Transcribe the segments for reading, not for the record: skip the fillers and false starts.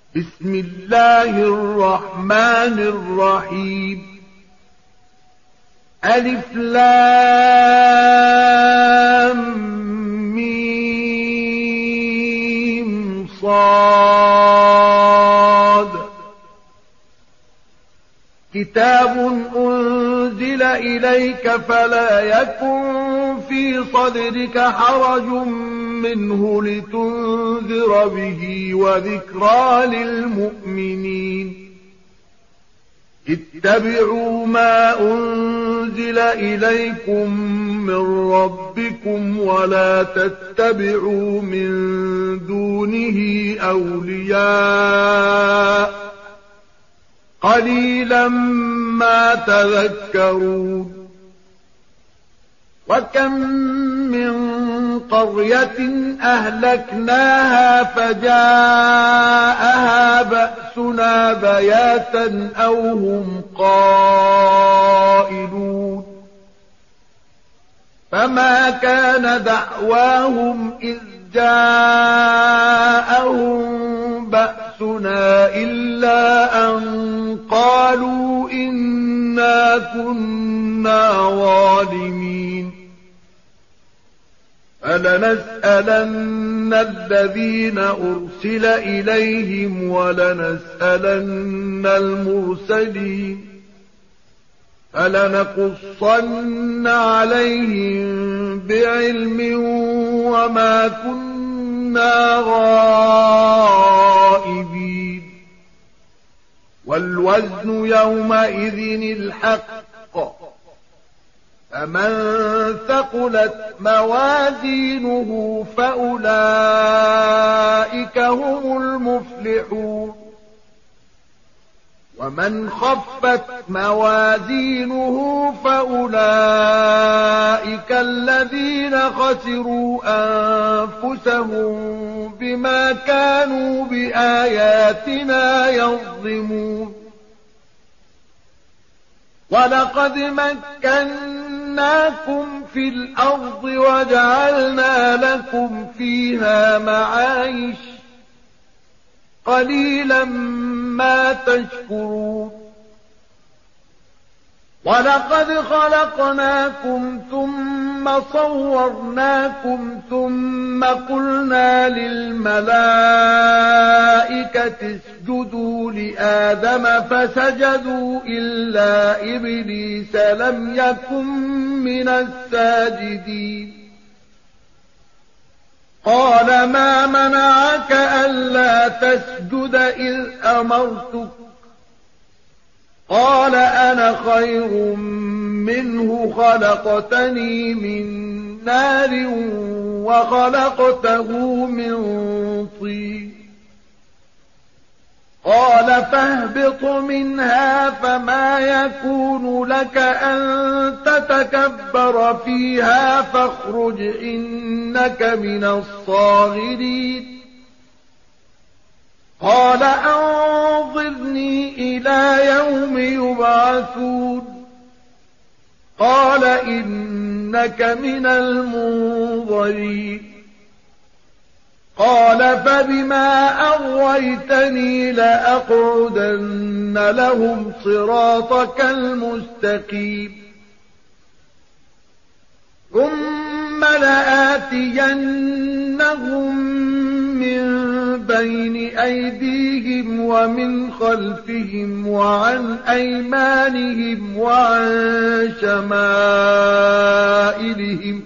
بسم الله الرحمن الرحيم. ألف لام ميم صاد. كتاب أنزل إليك فلا يكن في صدرك حرج منه لتنذر به وذكرى للمؤمنين. اتبعوا ما أنزل إليكم من ربكم ولا تتبعوا من دونه أولياء قليلا ما تذكرون. وكم من قرية أهلكناها فجاءها بأسنا بياتا أو هم قائلون. فما كان دعواهم إذ جاءهم بأسنا إلا أن قالوا إنا كنا ظالمين. فلنسألن الذين أرسل إليهم ولنسألن المرسلين. فلنقصن عليهم بعلم وما كنا غائبين. والوزن يومئذ الحق. فمن ثقلت موازينه فأولئك هم المفلحون. ومن خفت موازينه فأولئك الذين خسروا أنفسهم بما كانوا بآياتنا يظلمون. ولقد مكناكم في الأرض وجعلنا لكم فيها معايش قليلا ما تشكرون. ولقد خلقناكم ثم صورناكم ثم قلنا للملائكة اسجدوا لآدم فسجدوا إلا إبليس لم يكن من الساجدين. قال ما منعك ألا تسجد إذ أمرتك؟ قال أنا خير منه خلقتني من نار وخلقته من طين. قال فاهبط منها فما يكون لك أن تتكبر فيها فاخرج إنك من الصاغرين. قال أنظرني إلى يوم يبعثون. قال إنك من المنظرين. قال فبما أغويتني لأقعدن لهم صراطك المستقيم. ثم لآتينهم من بين أيديهم ومن خلفهم وعن أيمانهم وعن شمائلهم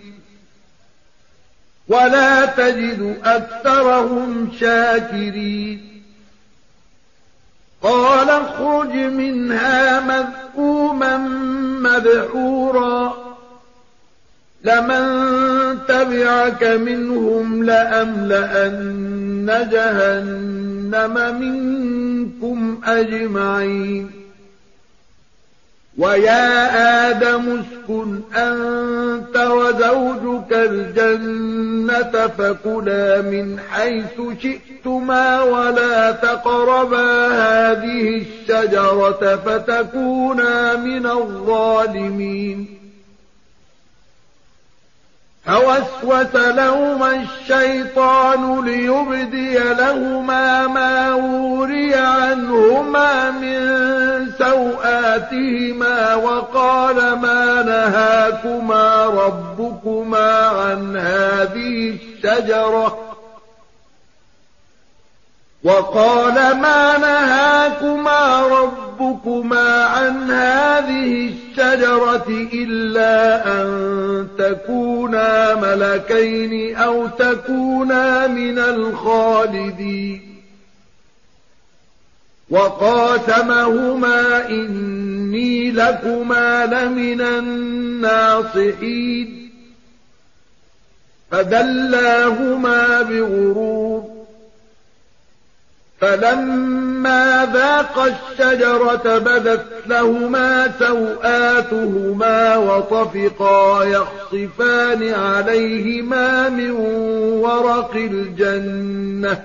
ولا تجد أكثرهم شاكرين. قال اخرج منها مذءوما مدحورا لمن تبعك منهم لأملأن جهنم منكم أجمعين. ويا آدم اسكن أنت وزوجك الجنة فكلا من حيث شئتما ولا تقربا هذه الشجرة فتكونا من الظالمين. فوسوس لهما الشيطان ليبدي لهما ما وري سوآتهما وقال ما نهاكما ربكما عن هذه الشجرة إلا أن تكونا ملكين أو تكونا من الخالدين وقاسمهما إني لكما لمن الناصحين فدلاهما بغرور فلما ذاقا الشجرة بدت لهما سوآتهما وطفقا يخصفان عليهما من ورق الجنة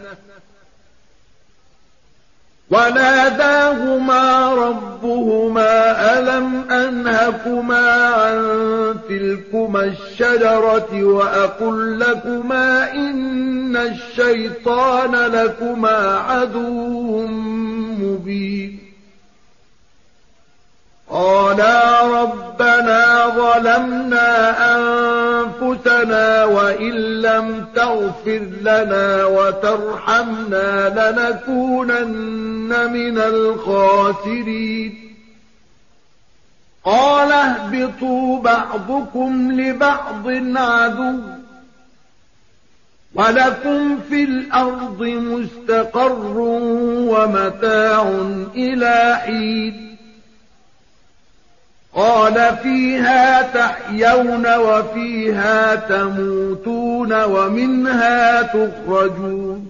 وناداهما ربهما ألم أنهكما عن تلكما الشجرة وأقل لكما إن الشيطان لكما عدو مبين قالا ربنا ظلمنا أنفسنا وإن لم تغفر لنا وترحمنا لنكونن من الخاسرين قال اهبطوا بعضكم لبعض عدو ولكم في الأرض مستقر ومتاع إلى حين قال فيها تحيون وفيها تموتون ومنها تخرجون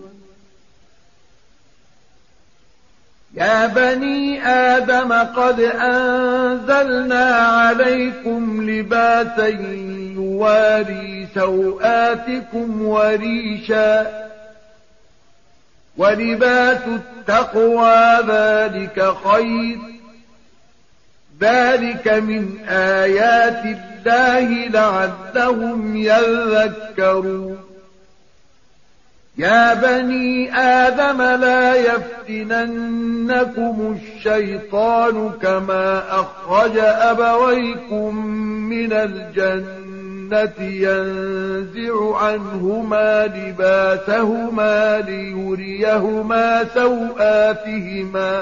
يا بني آدم قد أنزلنا عليكم لباسا يواري سوآتكم وريشا ولباس التقوى ذلك خير ذلك من آيات الله لعلهم يذكرون يا بني آدم لا يفتننكم الشيطان كما أخرج أبويكم من الجنة ينزع عنهما لباسهما ليريهما سوآتهما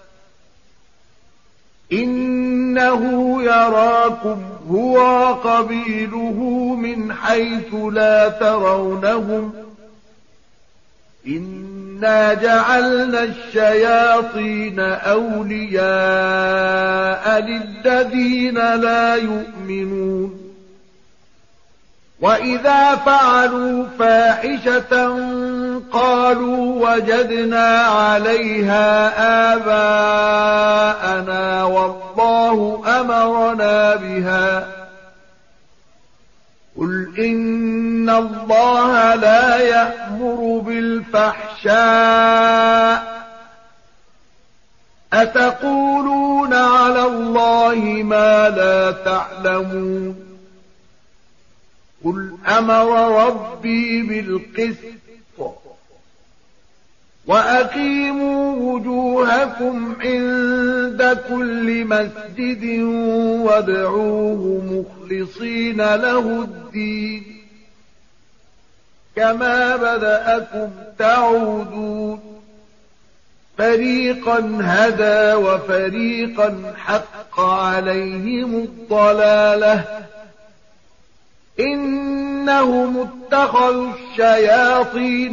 إنه يراكم هو وقبيله من حيث لا ترونهم إنا جعلنا الشياطين أولياء للذين لا يؤمنون وإذا فعلوا فاحشة قالوا وجدنا عليها آباءنا والله أمرنا بها قل إن الله لا يأمر بالفحشاء أتقولون على الله ما لا تعلمون قل أمر ربي بالقسط وأقيموا وجوهكم عند كل مسجد وادعوه مخلصين له الدين كما بدأكم تعودون فريقا هدى وفريقا حق عليهم الضلالة إنهم اتخذوا الشياطين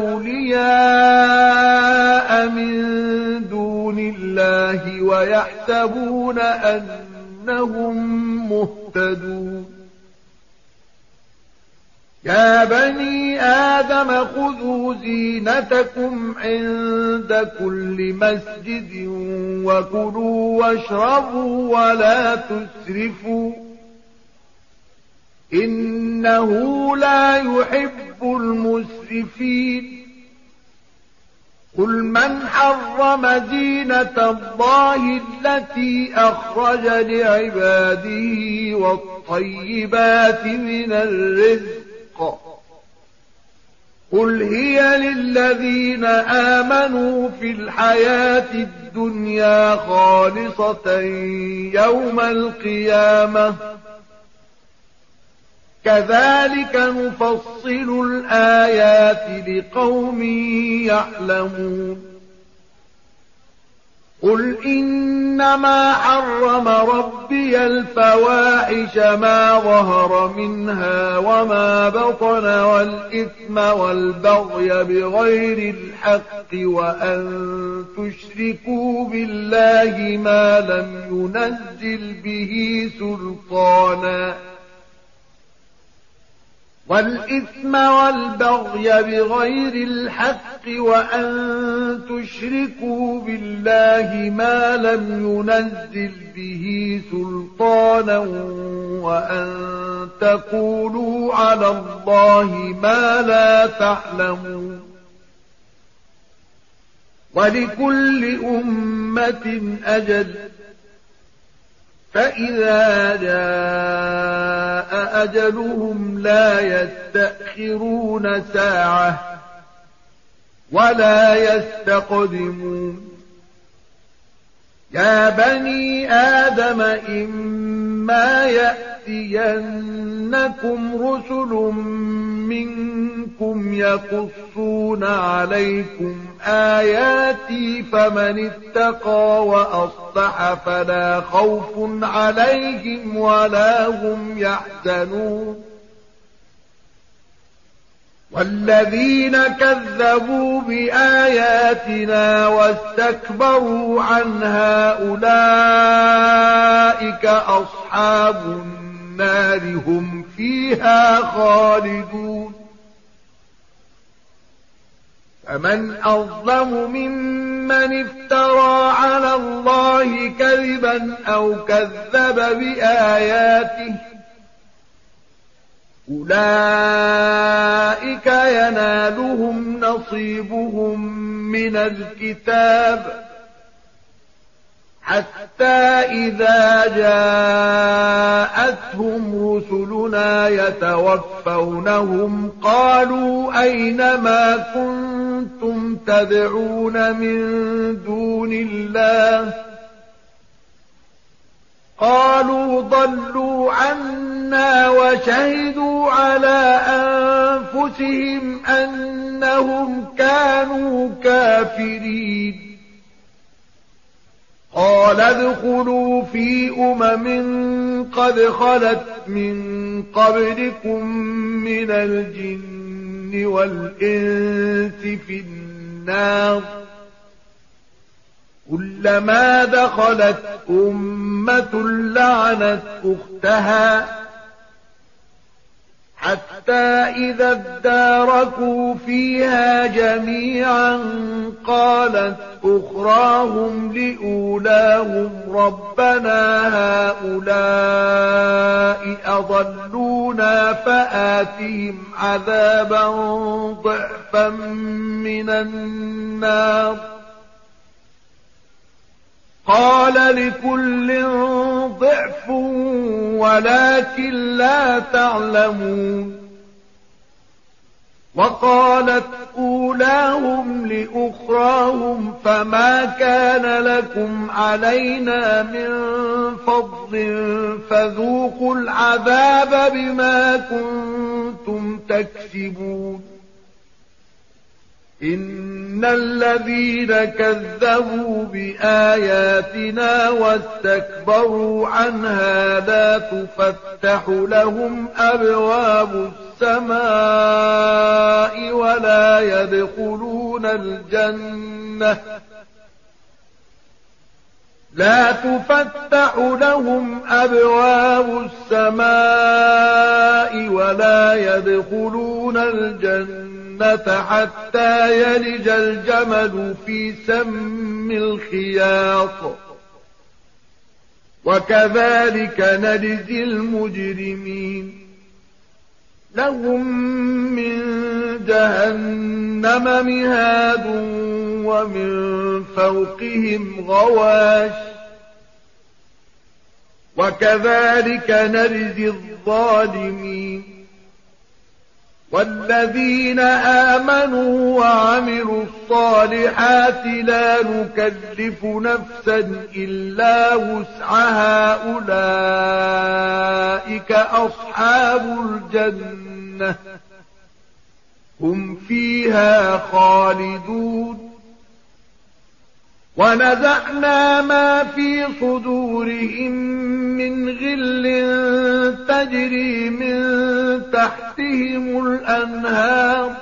أولياء من دون الله ويحسبون أنهم مهتدون يا بني آدم خذوا زينتكم عند كل مسجد وكلوا واشربوا ولا تسرفوا إنه لا يحب المسرفين قل من حرم زينة الله التي أخرج لعباده والطيبات من الرزق قل هي للذين آمنوا في الحياة الدنيا الدنيا خالصة يوم القيامة كذلك نفصل الآيات لقوم يعلمون قل إنما حرم ربي الفواحش ما ظهر منها وما بطن والإثم والبغي بغير الحق وأن تشركوا بالله ما لم ينزل به سلطانا والإثم والبغي بغير الحق وأن تشركوا بالله ما لم ينزل به سلطانا وأن تقولوا على الله ما لا تعلمون ولكل أمة أجل فإذا جاء أجلهم لا يستأخرون ساعة ولا يستقدمون يا بني آدم إما يأتينكم رسل منكم يقصون عليكم آياتي فمن اتقى وأصلح فلا خوف عليهم ولا هم يحزنون والذين كذبوا بآياتنا واستكبروا عنها أولئك أصحاب النار هم فيها خالدون فمن أظلم ممن افترى على الله كذبا أو كذب بآياته أولئك ينالهم نصيبهم من الكتاب حتى إذا جاءتهم رسلنا يتوفونهم قالوا أين ما كنتم تدعون من دون الله قالوا ضلوا عنا وشهدوا على أنفسهم أنهم كانوا كافرين قال ادخلوا في قد خلت من قبلكم من الجن والإنس في النار كلما دخلت أمة لعنت أختها حتى إذا اداركوا فيها جميعا قالت أخراهم لأولاهم ربنا هؤلاء أضلونا فآتهم عذابا ضعفا من النار قال لكل ضعف ولكن لا تعلمون وقالت أولاهم لأخراهم فما كان لكم علينا من فضل فذوقوا العذاب بما كنتم تكسبون إن الذين كذبوا بآياتنا واستكبروا عنها لا تفتح لهم أبواب السماء ولا يدخلون الجنة حتى يلج الجمل في سم الخياط وكذلك نجزي المجرمين لهم من جهنم مهاد ومن فوقهم غواش وكذلك نجزي الظالمين والذين آمنوا وعملوا الصالحات لا نكلف نفسا إلا وسعها أولئك أصحاب الجنة هم فيها خالدون ونزعنا ما في صدورهم من غل تجري من تحتهم الأنهار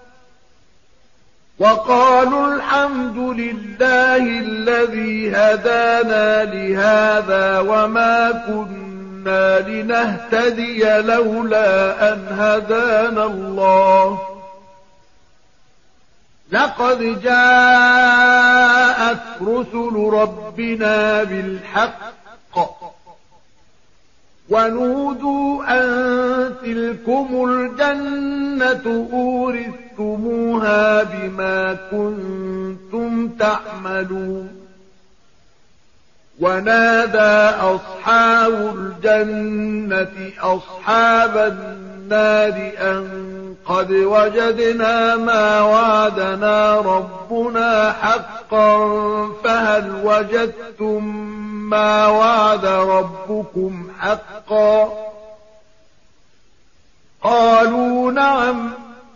وقالوا الحمد لله الذي هدانا لهذا وما كنا لنهتدي لولا أن هدانا الله لقد جاءت رسل ربنا بالحق ونودوا أن تلكم الجنة أورثتموها بما كنتم تعملون ونادى أصحاب الجنة أصحاب النار أن قد وجدنا ما وعدنا ربنا حقا فهل وجدتم ما وعد ربكم حقا قالوا نعم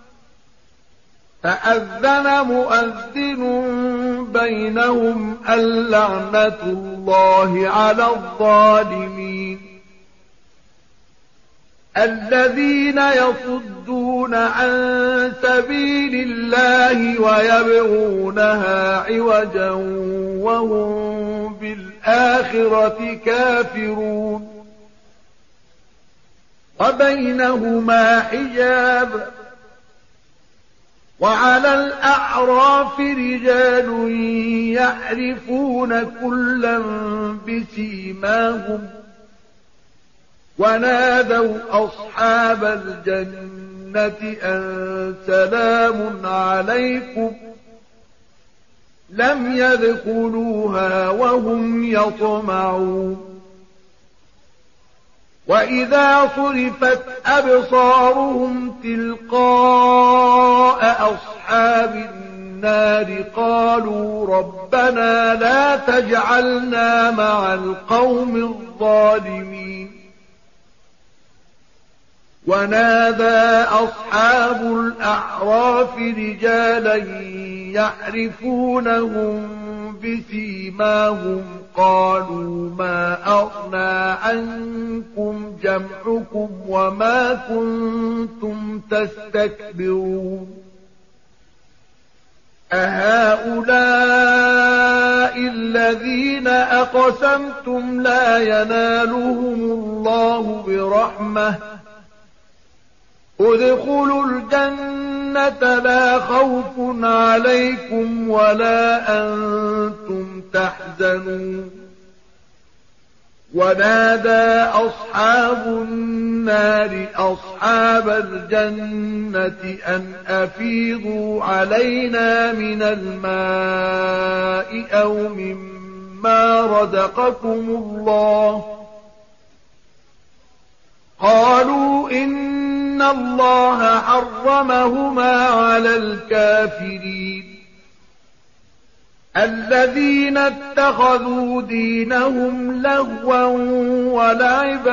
فأذن مؤذن بينهم اللعنة الله على الظالمين الذين يصدون عن سبيل الله ويبغونها عوجا وهم بالآخرة كافرون وبينهما حجاب وعلى الأعراف رجال يعرفون كلا بسيماهم ونادوا أصحاب الجنة أن سلام عليكم لم يدخلوها وهم يطمعون وإذا صرفت أبصارهم تلقاء أصحاب النار قالوا ربنا لا تجعلنا مع القوم الظالمين ونادى أصحاب الأعراف رجالا يعرفونهم بسيماهم قالوا ما أغنى عنكم جمعكم وما كنتم تستكبرون أهؤلاء الذين أقسمتم لا ينالهم الله برحمة ادخلوا الجنة لا خوف عليكم ولا أنتم تحزنون ونادى أصحاب النار أصحاب الجنة أن أفيضوا علينا من الماء أو مما رزقكم الله قالوا إن الله حرمهما على الكافرين الذين اتخذوا دينهم لهوا ولعبا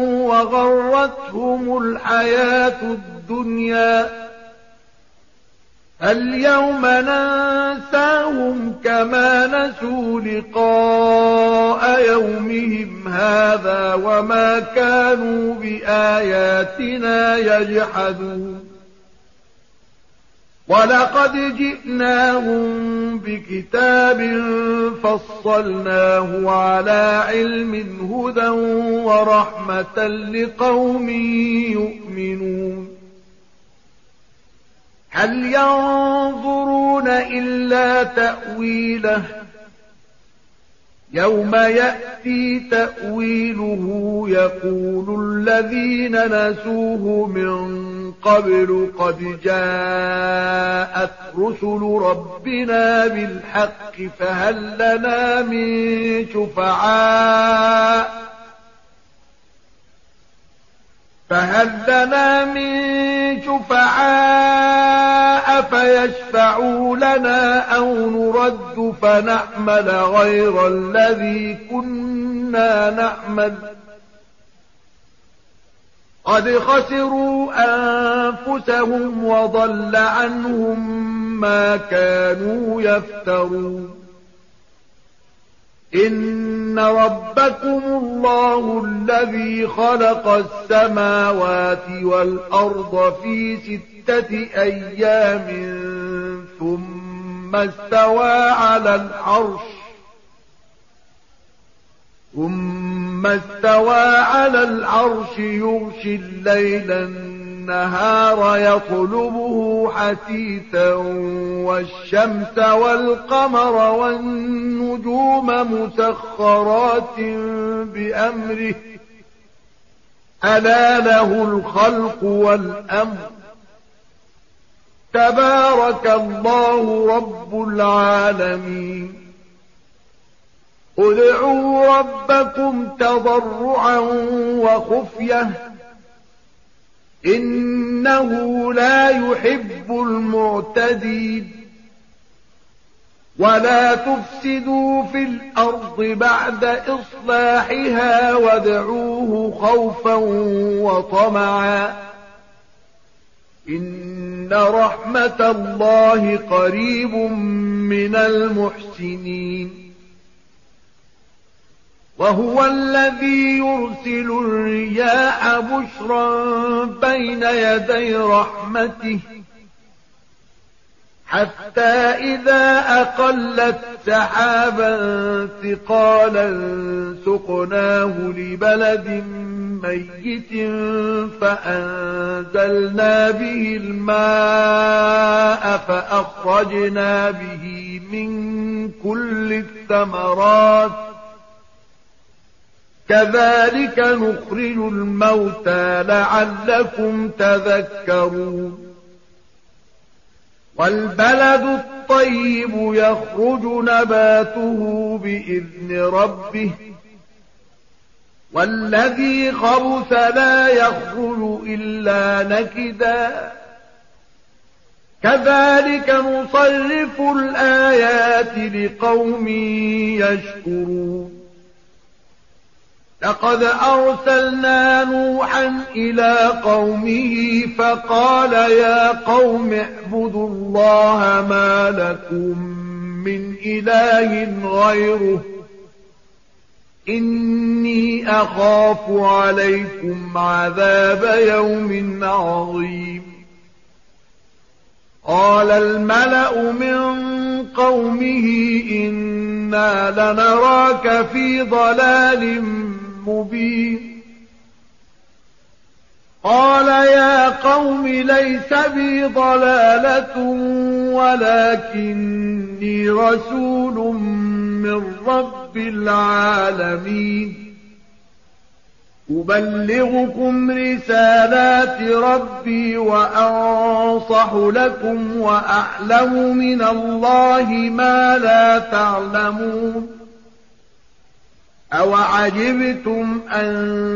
وغرتهم الحياة الدنيا اليوم ننساهم كما نسوا لقاء يومهم هذا وما كانوا بآياتنا يجحدون ولقد جئناهم بكتاب فصلناه على علم هدى ورحمة لقوم يؤمنون هل ينظرون إلا تأويله يوم يأتي تأويله يقول الذين نسوه من قبل قد جاءت رسل ربنا بالحق فهل لنا من شفعاء فهل لنا من شفعاء فيشفعوا لنا أو نرد فنعمل غير الذي كنا نعمل قد خسروا أنفسهم وضل عنهم ما كانوا يفترون إن ربكم الله الذي خلق السماوات والأرض في 6 أيام ثم استوى على العرش يغشي الليل النهار يطلبه حثيثا والشمس والقمر والنجوم مسخرات بأمره ألا له الخلق والأمر تبارك الله رب العالمين ادعوا ربكم تضرعا وخفية إنه لا يحب المعتدين ولا تفسدوا في الأرض بعد إصلاحها وادعوه خوفا وطمعا إن رحمة الله قريب من المحسنين وهو الذي يرسل الرياح بشرا بين يدي رحمته حتى إذا أقلت سحابا ثقالا سقناه لبلد ميت فأنزلنا به الماء فأخرجنا به من كل الثمرات كذلك نخرج الموتى لعلكم تذكرون والبلد الطيب يخرج نباته بإذن ربه والذي خبث لا يخرج إلا نكدا كذلك نصرف الآيات لقوم يشكرون لقد أرسلنا نوحا إلى قومه فقال يا قوم اعبدوا الله ما لكم من إله غيره إني أخاف عليكم عذاب يوم عظيم قال الملأ من قومه إنا لنراك في ضلال مبين قال يا قوم ليس بي ضلالة ولكني رسول من رب العالمين أبلغكم رسالات ربي وأنصح لكم وأعلم من الله ما لا تعلمون أوعجبتم أن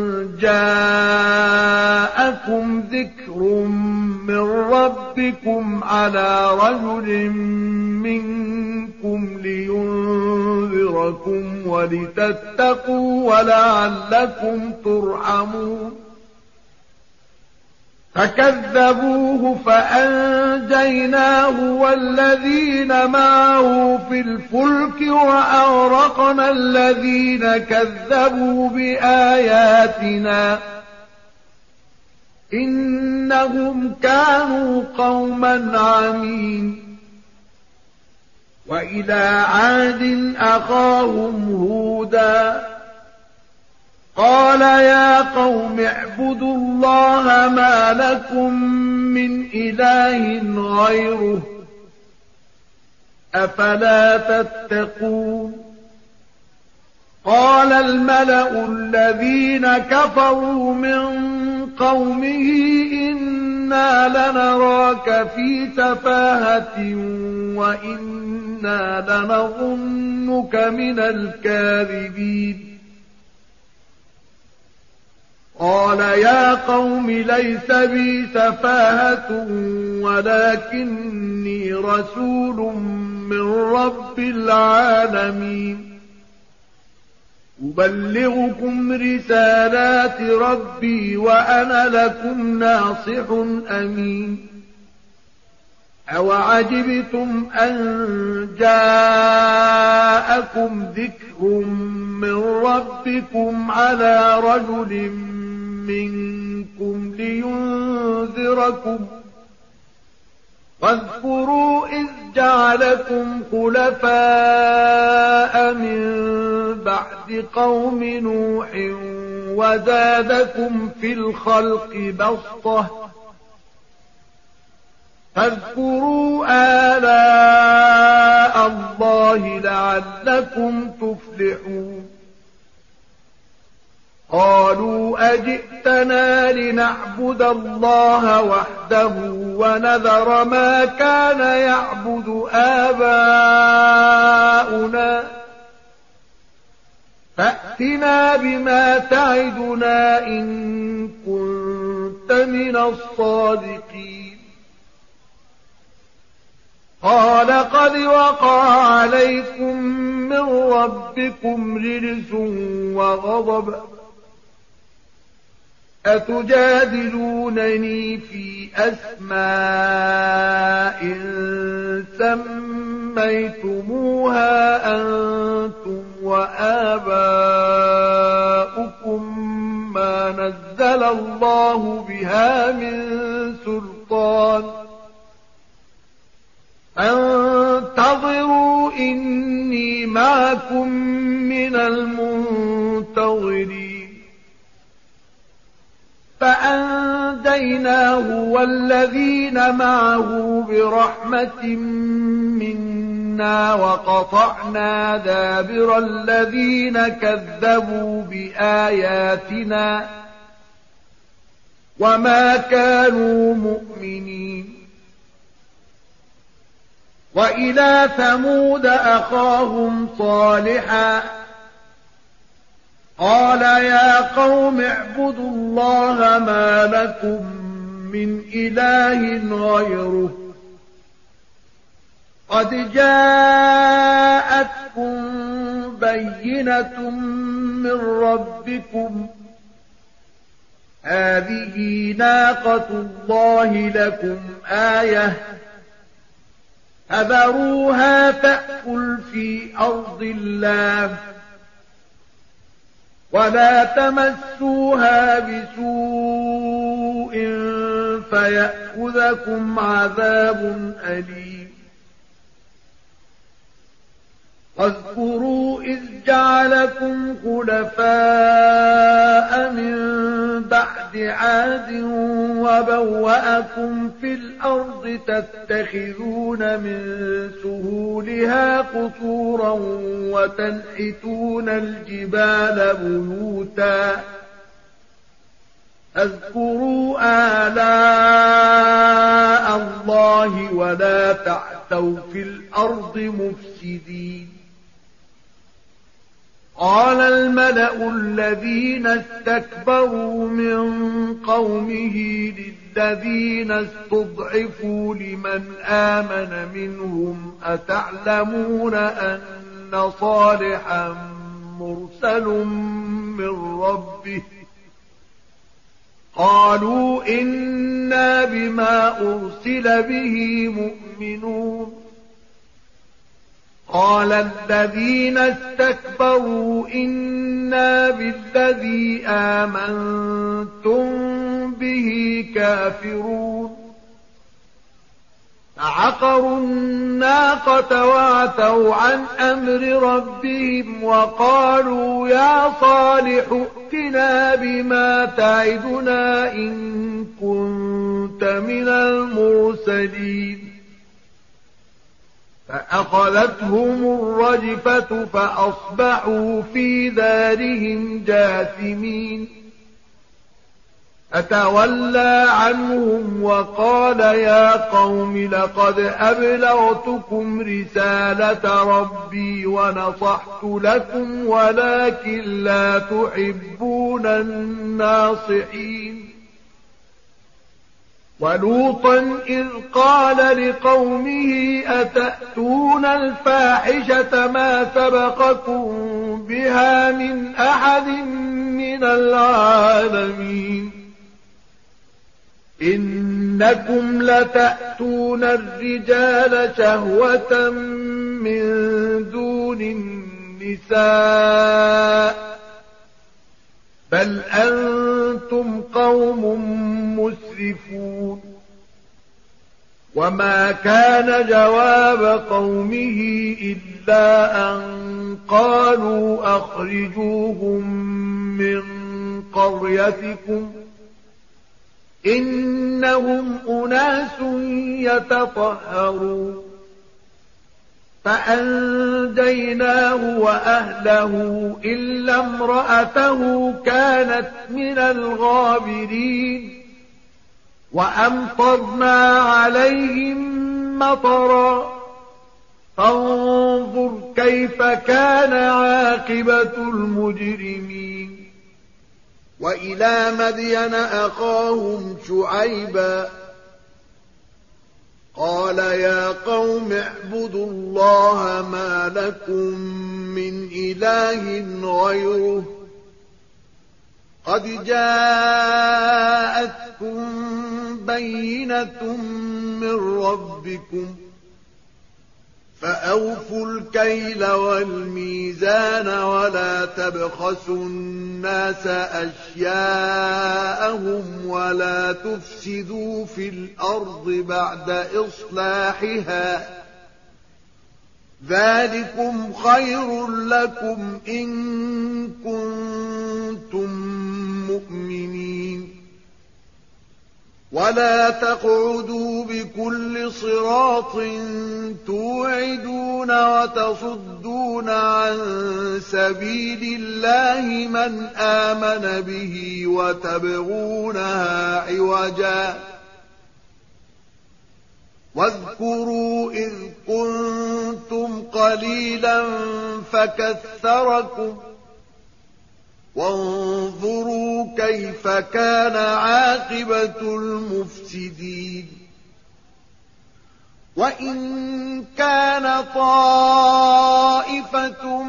جاءكم ذكر من ربكم على رجل منكم لينذركم ولتتقوا ولعلكم ترحمون فكذبوه فأنجيناه والذين معه في الفلك وأغرقنا الذين كذبوا بآياتنا إنهم كانوا قوما عمين وإلى عاد أخاهم هودا قال يا قوم اعبدوا الله ما لكم من إله غيره أفلا تتقون قال الملأ الذين كفروا من قومه إنا لنراك في سفاهة وإنا لنظنك من الكاذبين قال يا قوم ليس بي سفاهة ولكني رسول من رب العالمين أبلغكم رسالات ربي وأنا لكم ناصح أمين أوعجبتم أن جاءكم ذكر من ربكم على رجل منكم لينذركم واذكروا إذ جعلكم خلفاء من بعد قوم نوح وزادكم في الخلق بسطة فاذكروا آلاء الله لعلكم تفلحون قالوا أجئتنا لنعبد الله وحده ونذر ما كان يعبد آباؤنا فأتنا بما تعدنا إن كنت من الصادقين قال قد وقع عليكم من ربكم رجس وغضب أتجادلونني في أسماء سميتموها أنتم وآباؤكم ما نزل الله بها من سلطان فانتظروا إني معكم من المنتظرين فأنجيناه والذين معه برحمة منا وقطعنا دابر الذين كذبوا بآياتنا وما كانوا مؤمنين وإلى ثمود أخاهم صالحا قال يا قوم اعبدوا الله ما لكم من إله غيره قد جاءتكم بينة من ربكم هذه ناقة الله لكم آية فذروها تأكل في أرض الله ولا تمسوها بسوء فيأخذكم عذاب أليم واذكروا إذ جعلكم خلفاء من بعد عاد وبوأكم في الأرض تتخذون من سهولها قصورا وتنحتون الجبال بيوتا اذكروا آلاء الله ولا تعثوا في الأرض مفسدين قال الملأ الذين استكبروا من قومه للذين استضعفوا لمن آمن منهم أتعلمون أن صالحا مرسل من ربه قالوا إنا بما أرسل به مؤمنون قال الذين استكبروا إنا بالذي آمنتم به كافرون فعقروا الناقة وعتوا عن أمر ربهم وقالوا يا صالح ائتنا بما تعدنا إن كنت من المرسلين فأخذتهم الرجفة فأصبحوا في دارهم جاثمين فتولى عنهم وقال يا قوم لقد أبلغتكم رسالة ربي ونصحت لكم ولكن لا تحبون الناصحين. ولوطا إذ قال لقومه أتأتون الفاحشة ما سبقكم بها من أحد من العالمين إنكم لتأتون الرجال شهوة من دون النساء بل أنتم قوم مسرفون. وما كان جواب قومه إلا أن قالوا أخرجوهم من قريتكم إنهم أناس يتطهرون. فأنجيناه وأهله إلا امرأته كانت من الغابرين وأمطرنا عليهم مطرا فانظر كيف كان عاقبة المجرمين. وإلى مدين أخاهم شعيبا قال يا قوم اعبدوا الله ما لكم من إله غيره قد جاءتكم بينة من ربكم فأوفوا الكيل والميزان ولا تبخسوا الناس أشياءهم ولا تفسدوا في الأرض بعد إصلاحها ذلكم خير لكم إن كنتم مؤمنين. ولا تقعدوا بكل صراط توعدون وتصدون عن سبيل الله من آمن به وتبغونها عوجا واذكروا إذ كنتم قليلا فكثركم وانظروا كيف كان عاقبة المفسدين. وإن كان طائفة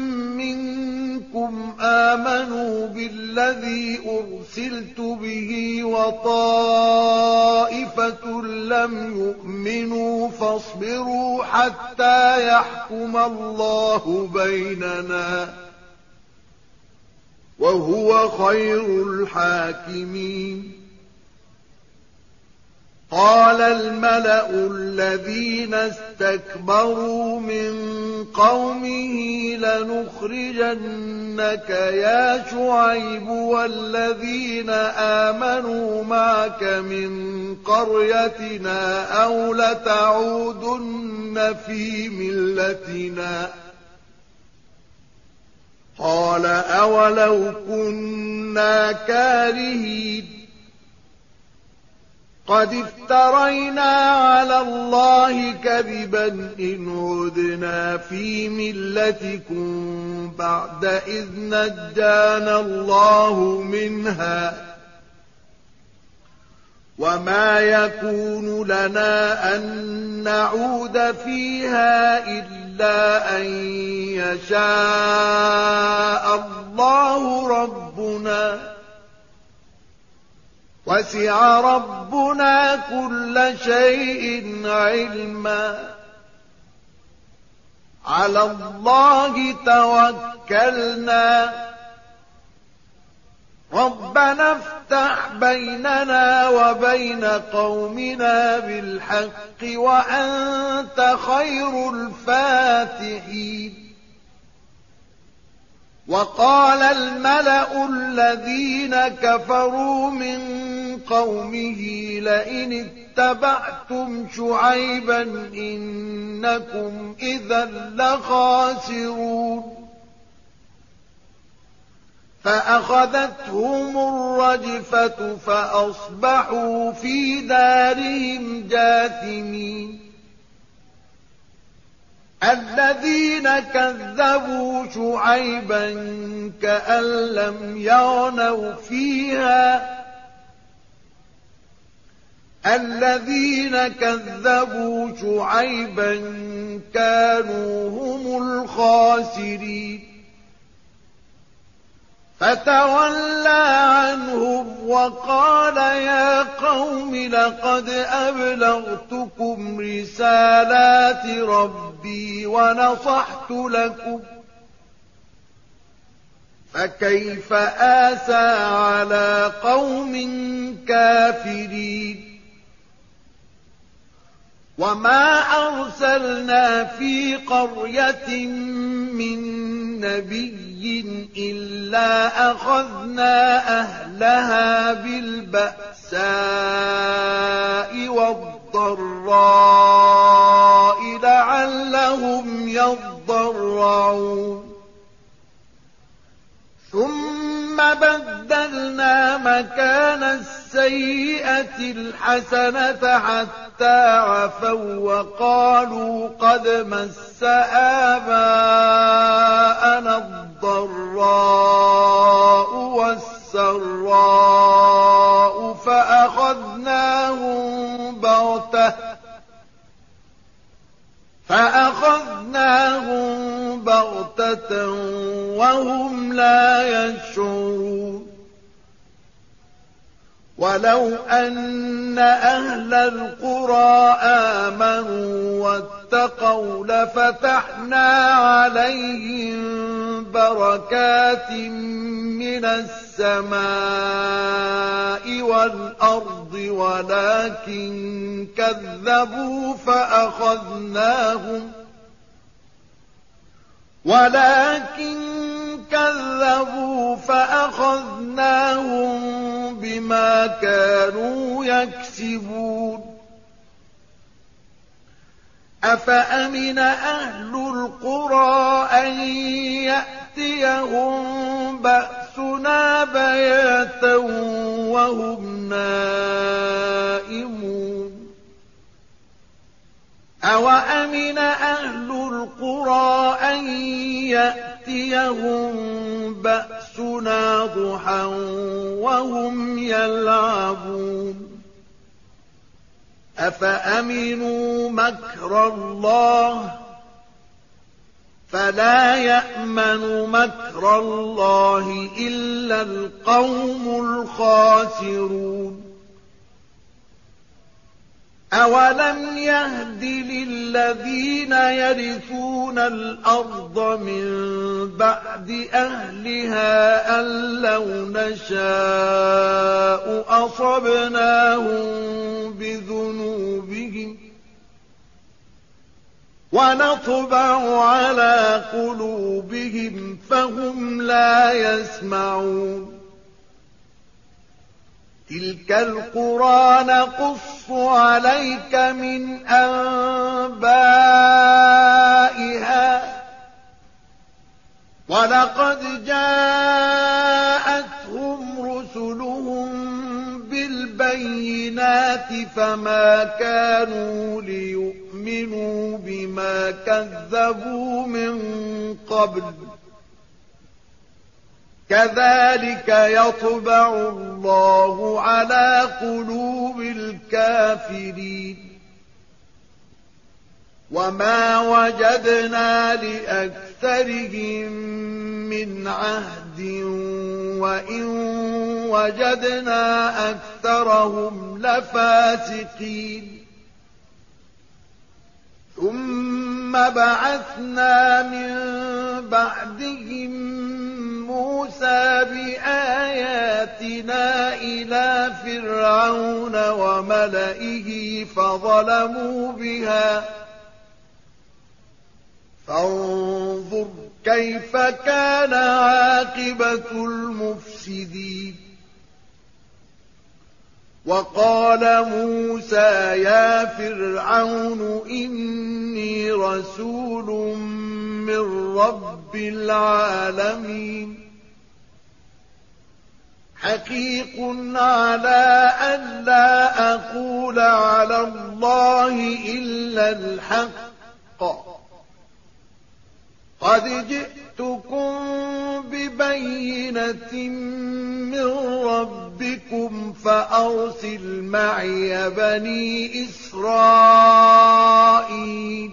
منكم آمنوا بالذي أرسلت به وطائفة لم يؤمنوا فاصبروا حتى يحكم الله بيننا وهو خير الحاكمين. قال الملأ الذين استكبروا من قومه لنخرجنك يا شعيب والذين آمنوا معك من قريتنا أو لتعودن في ملتنا. قال أولو كنا كارهين قد افترينا على الله كذبا إن عدنا في ملتكم بعد إذ نجانا الله منها وما يكون لنا أن نعود فيها إلا أن يشاء الله ربنا وسع ربنا كل شيء علما على الله توكلنا ربنا افتح بيننا وبين قومنا بالحق وأنت خير الفاتحين. وقال الملأ الذين كفروا من قومه لئن اتبعتم شعيبا إنكم إذا لخاسرون. فأخذتهم الرجفة فأصبحوا في دارهم جاثمين الذين كذبوا شعيبا كأن لم يغنوا فيها الذين كذبوا شعيبا كانوا هم الخاسرين فتولى عنهم وقال يا قوم لقد أبلغتكم رسالات ربي ونصحت لكم فكيف آسى على قوم كافرين وما أرسلنا في قرية من نبي إلا أخذنا أهلها بالبأساء والضراء لعلهم يضرعون ثم بدلنا مكان السيئة الحسنة حتى عفوا وقالوا قد مس آباءنا الضراء والسراء فأخذناهم بغتة وهم لا يشعرون ولو أن أهل القرى آمنوا واتقوا لفتحنا عليهم بركات من السماء والأرض ولكن كذبوا فأخذناهم بما كانوا يكسبون أفأمن أهل القرى أن يأتيهم بأسنا بياتا وهم نائمون أوأمن أهل القرى أن يأتيهم بأسنا ضحى وهم يلعبون أفأمنوا مكر الله فلا يأمن مكر الله إلا القوم الخاسرون أولم يهد للذين يرثون الأرض من بعد أهلها أن لو نشاء أصبناهم بذنوبهم ونطبع على قلوبهم فهم لا يسمعون تلك القرى نقص عليك من أنبائها ولقد جاءتهم رسلهم بالبينات فما كانوا ليؤمنوا بما كذبوا من قبل كذلك يطبع الله على قلوب الكافرين وما وجدنا لأكثرهم من عهد وإن وجدنا أكثرهم لفاسقين ثم بعثنا من بعدهم موسى بآياتنا إلى فرعون وملئه فظلموا بها فانظر كيف كان عاقبة المفسدين وقال موسى يا فرعون إني رسول من رب العالمين حقيق على أن لا أقول على الله إلا الحق قد جئتكم ببينة من ربكم فأرسل معي بني إسرائيل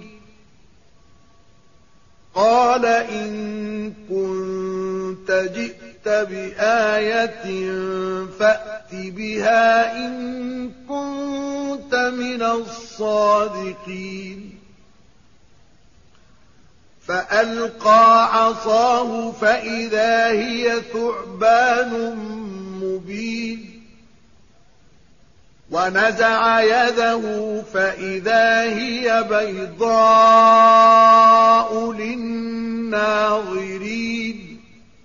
قال إن كنت جئت بآية فأت بها إن كنت من الصادقين فألقى عصاه فإذا هي ثعبان مبين ونزع يده فإذا هي بيضاء للناظرين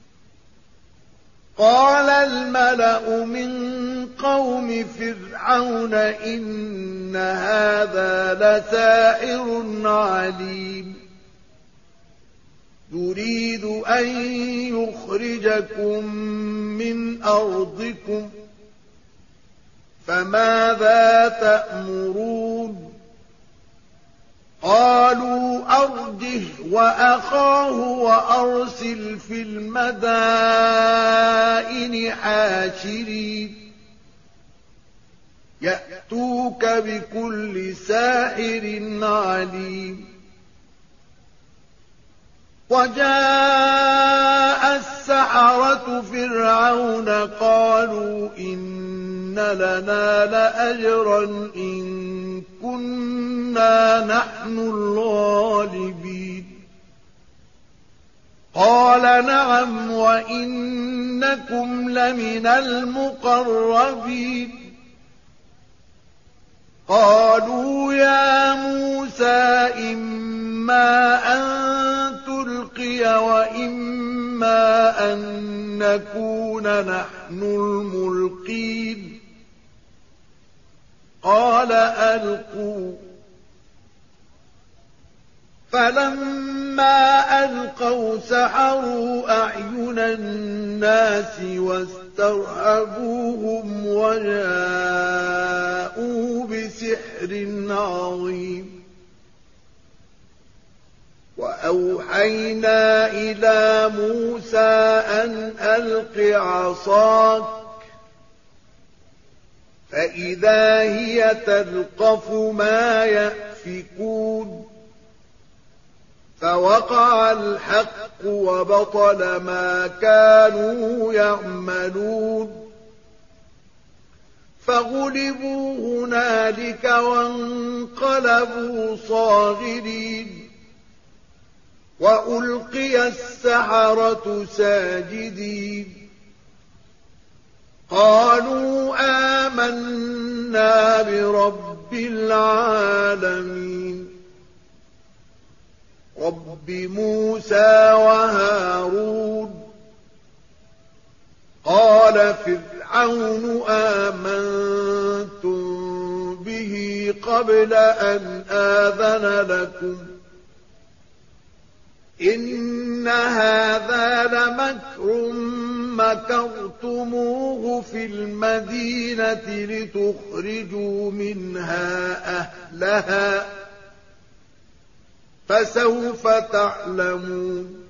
قال الملأ من قوم فرعون إن هذا لساحر عليم يريد أن يخرجكم من أرضكم فماذا تأمرون قالوا أرجه وأخاه وأرسل في المدائن حاشرين يأتوك بكل ساحر عليم وجاء السحرة فرعون قالوا إن لنا لأجرا إن كنا نحن الغالبين قال نعم وإنكم لمن المقربين قالوا يا موسى إما أن تلقي وإما أن نكون نحن الملقين قال ألقوا فلما ألقوا سحروا أعين الناس واسترهبوهم وجاءوا بسحر عظيم وأوحينا إلى موسى أن ألق عصاك فإذا هي تلقف ما يأفكون فوقع الحق وبطل ما كانوا يعملون فغلبوا هنالك وانقلبوا صاغرين وألقي السحرة ساجدين قالوا آمنا برب العالمين رب موسى وهارون قال فرعون آمنتم به قبل أن آذن لكم إن هذا لمكر مكرتموه في المدينة لتخرجوا منها أهلها فسوف تعلمون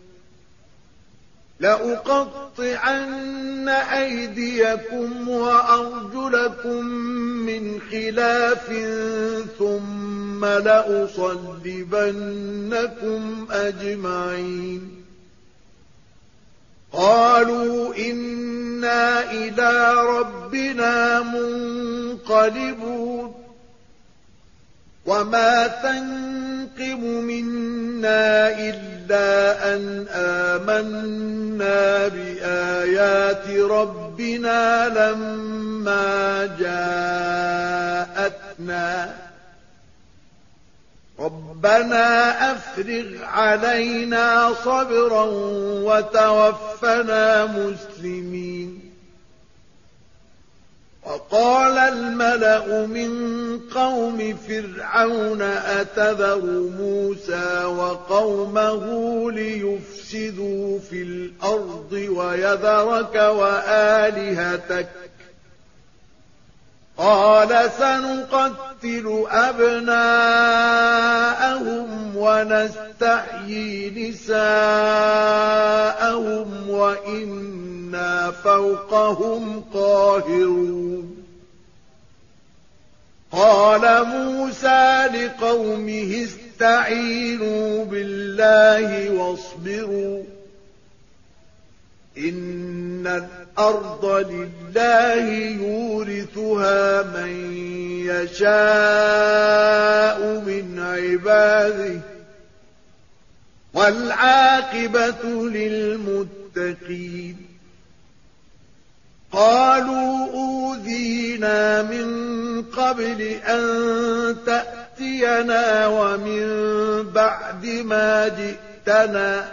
لأقطعن أيديكم وأرجلكم من خلاف ثم لأصلبنكم أجمعين قالوا إنا إلى ربنا منقلبون وما تنقم منا إلا أن آمنا بآيات ربنا لما جاءتنا ربنا أفرغ علينا صبرا وتوفنا مسلمين وقال الملأ من قوم فرعون أتذر موسى وقومه كفروا ليفسدوا في الأرض ويذرك وآلهتك قال سنقتل أبناءهم ونستحيي نساءهم وإنا فوقهم قاهرون قال موسى لقومه استعينوا بالله واصبروا إن الأرض لله يورثها من يشاء من عباده والعاقبة للمتقين قالوا أوذينا من قبل أن تأتينا ومن بعد ما جئتنا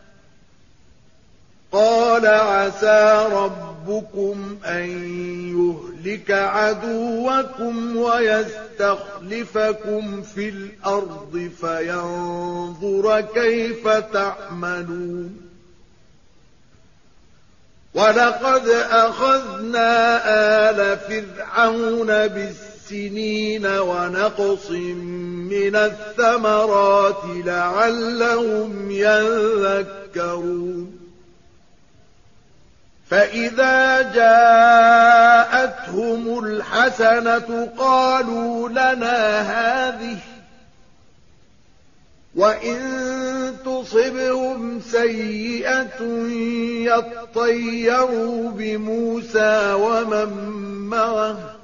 قال عسى ربكم أن يهلك عدوكم ويستخلفكم في الأرض فينظر كيف تعملون ولقد أخذنا آل فرعون بالسنين ونقص من الثمرات لعلهم يذكرون فإذا جاءتهم الحسنة قالوا لنا هذه وإن تصبهم سيئة يطيروا بموسى ومن معه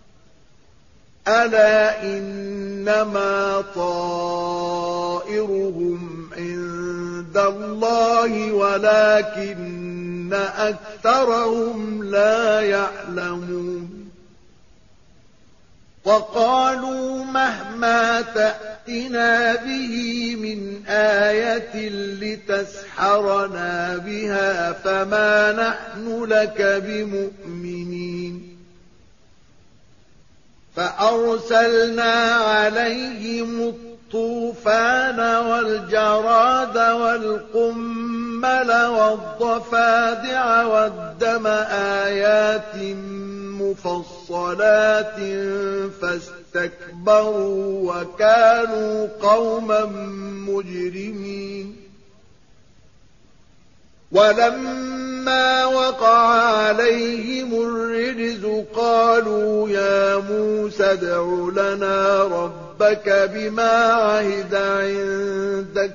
ألا إنما طائرهم عند الله ولكن أكثرهم لا يعلمون وقالوا مهما تأتنا به من آية لتسحرنا بها فما نحن لك بمؤمنين فأرسلنا عليهم الطوفان والجراد والقمل والضفادع والدم آيات مفصلات فاستكبروا وكانوا قوما مجرمين ولما وقع عليهم الرجز قالوا يا موسى ادع لنا ربك بما عهد عندك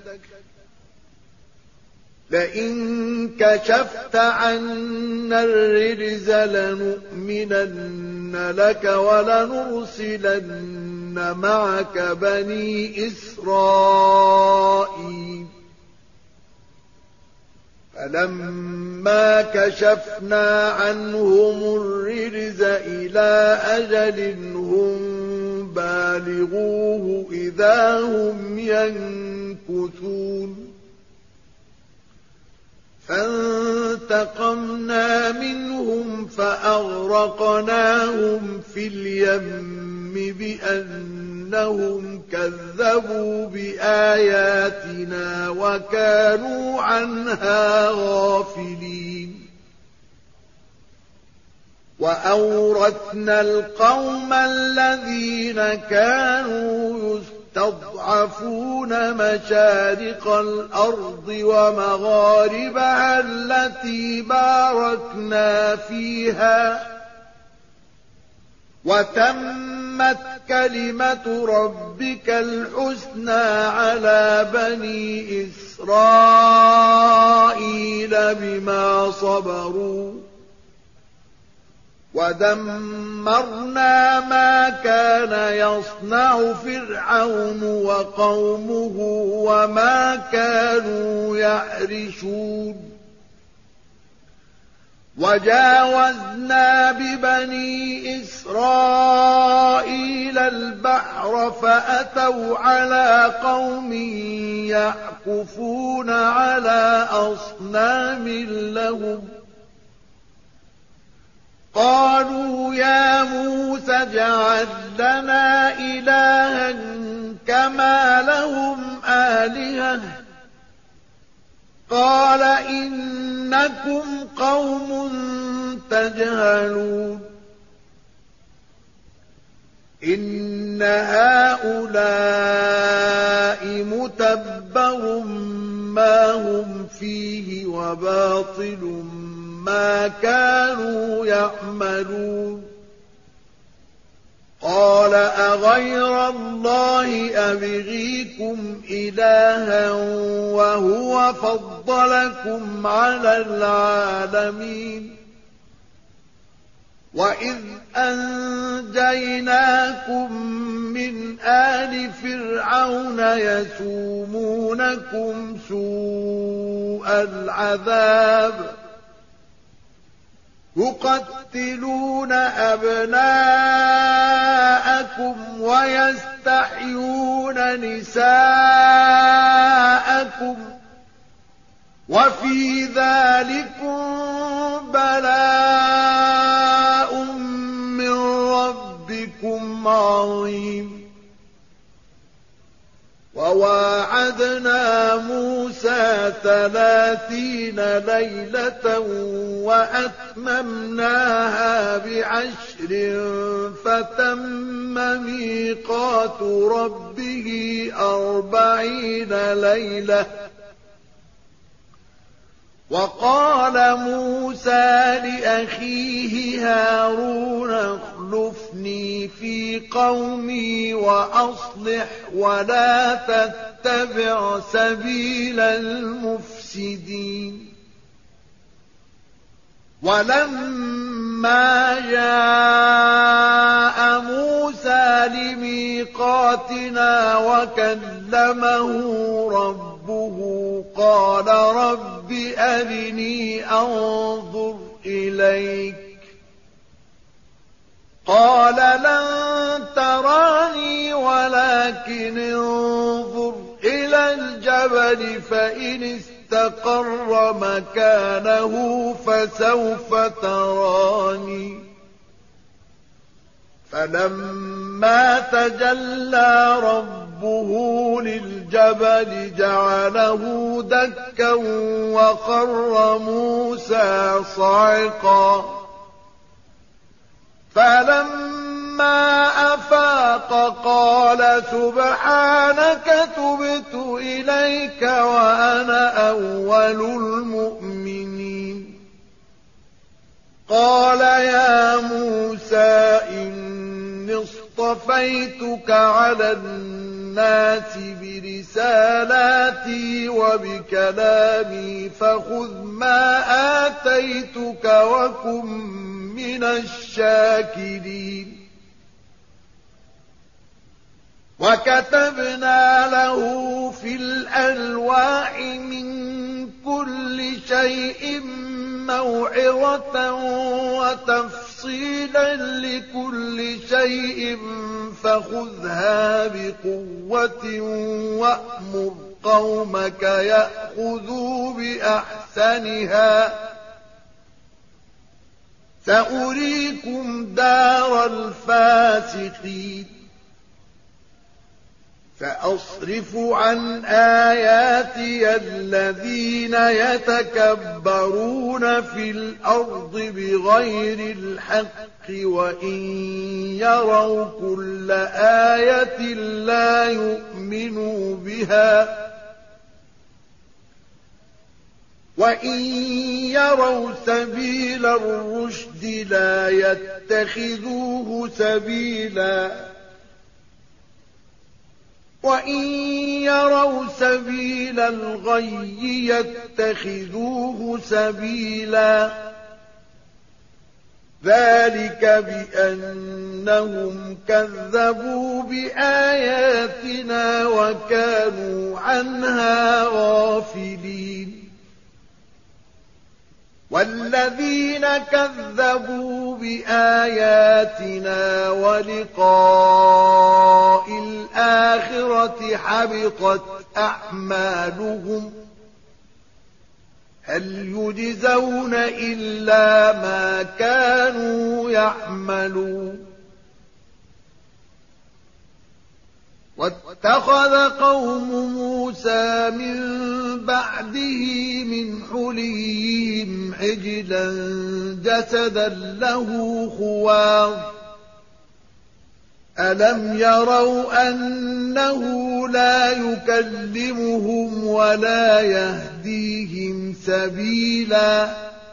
لئن كشفت عنا الرجز لنؤمنن لك ولنرسلن معك بني إسرائيل فلما كشفنا عنهم الرجز إلى أجل هم بالغوه إذا هم ينكثون فانتقمنا منهم فأغرقناهم في اليم بأنهم كذبوا بآياتنا وكانوا عنها غافلين وأورثنا القوم الذين كانوا يستضعفون مشارق الأرض ومغاربها التي باركنا فيها وتمت كلمة ربك الحسنى على بني إسرائيل بما صبروا ودمرنا ما كان يصنع فرعون وقومه وما كانوا يعرشون وجاوزنا ببني إسرائيل البحر فأتوا على قوم يعكفون على أصنام لهم قالوا يا موسى اجعل لنا إلها كما لهم آلهة قال إنكم قوم تجهلون إن هؤلاء متبر ما هم فيه وباطل ما كانوا يعملون قال أغير الله أبغيكم إلها وهو فضلكم على العالمين وإذ أنجيناكم من آل فرعون يسومونكم سوء العذاب يقتلون أبناءكم ويستحيون نساءكم وفي ذلكم بلاء من ربكم عظيم وواعدنا موسى 30 ليلة وأتممناها ب10 فتم ميقات ربه 40 ليلة وقال موسى لأخيه هارون اخلفني في قومي وأصلح ولا تتبع سبيل المفسدين ولما جاء موسى لميقاتنا وكلمه ربه قال رب أرني أنظر إليك قال لن تراني ولكن انظر إلى الجبل فإن استقر مكانه فسوف تراني فلما تجلى ربه للجبل جعله دكا وخر موسى صعقا فلما أفاق قال سبحانك تبت إليك وأنا أول المؤمنين قال يا موسى إني اصطفيتك على الناس برسالاتي وبكلامي فخذ ما آتيتك وكن من الشاكرين وكتبنا له في الألواح من كل شيء موعظة وتفصيلا لكل شيء فخذها بقوة وأمر قومك يأخذوا بأحسنها سأريكم دار الفاسقين سأصرف عن آياتي الذين يتكبرون في الأرض بغير الحق وإن يروا كل آية لا يؤمنوا بها وإن يروا سبيل الرشد لا يتخذوه سبيلا وإن يروا سبيل الغي يتخذوه سبيلا ذلك بأنهم كذبوا بآياتنا وكانوا عنها غافلين والذين كذبوا بآياتنا ولقاء الآخرة حبطت أعمالهم هل يجزون إلا ما كانوا يعملون واتخذ قوم موسى من بعده من حليهم عجلا جسدا له خوار ألم يروا أنه لا يكلمهم ولا يهديهم سبيلا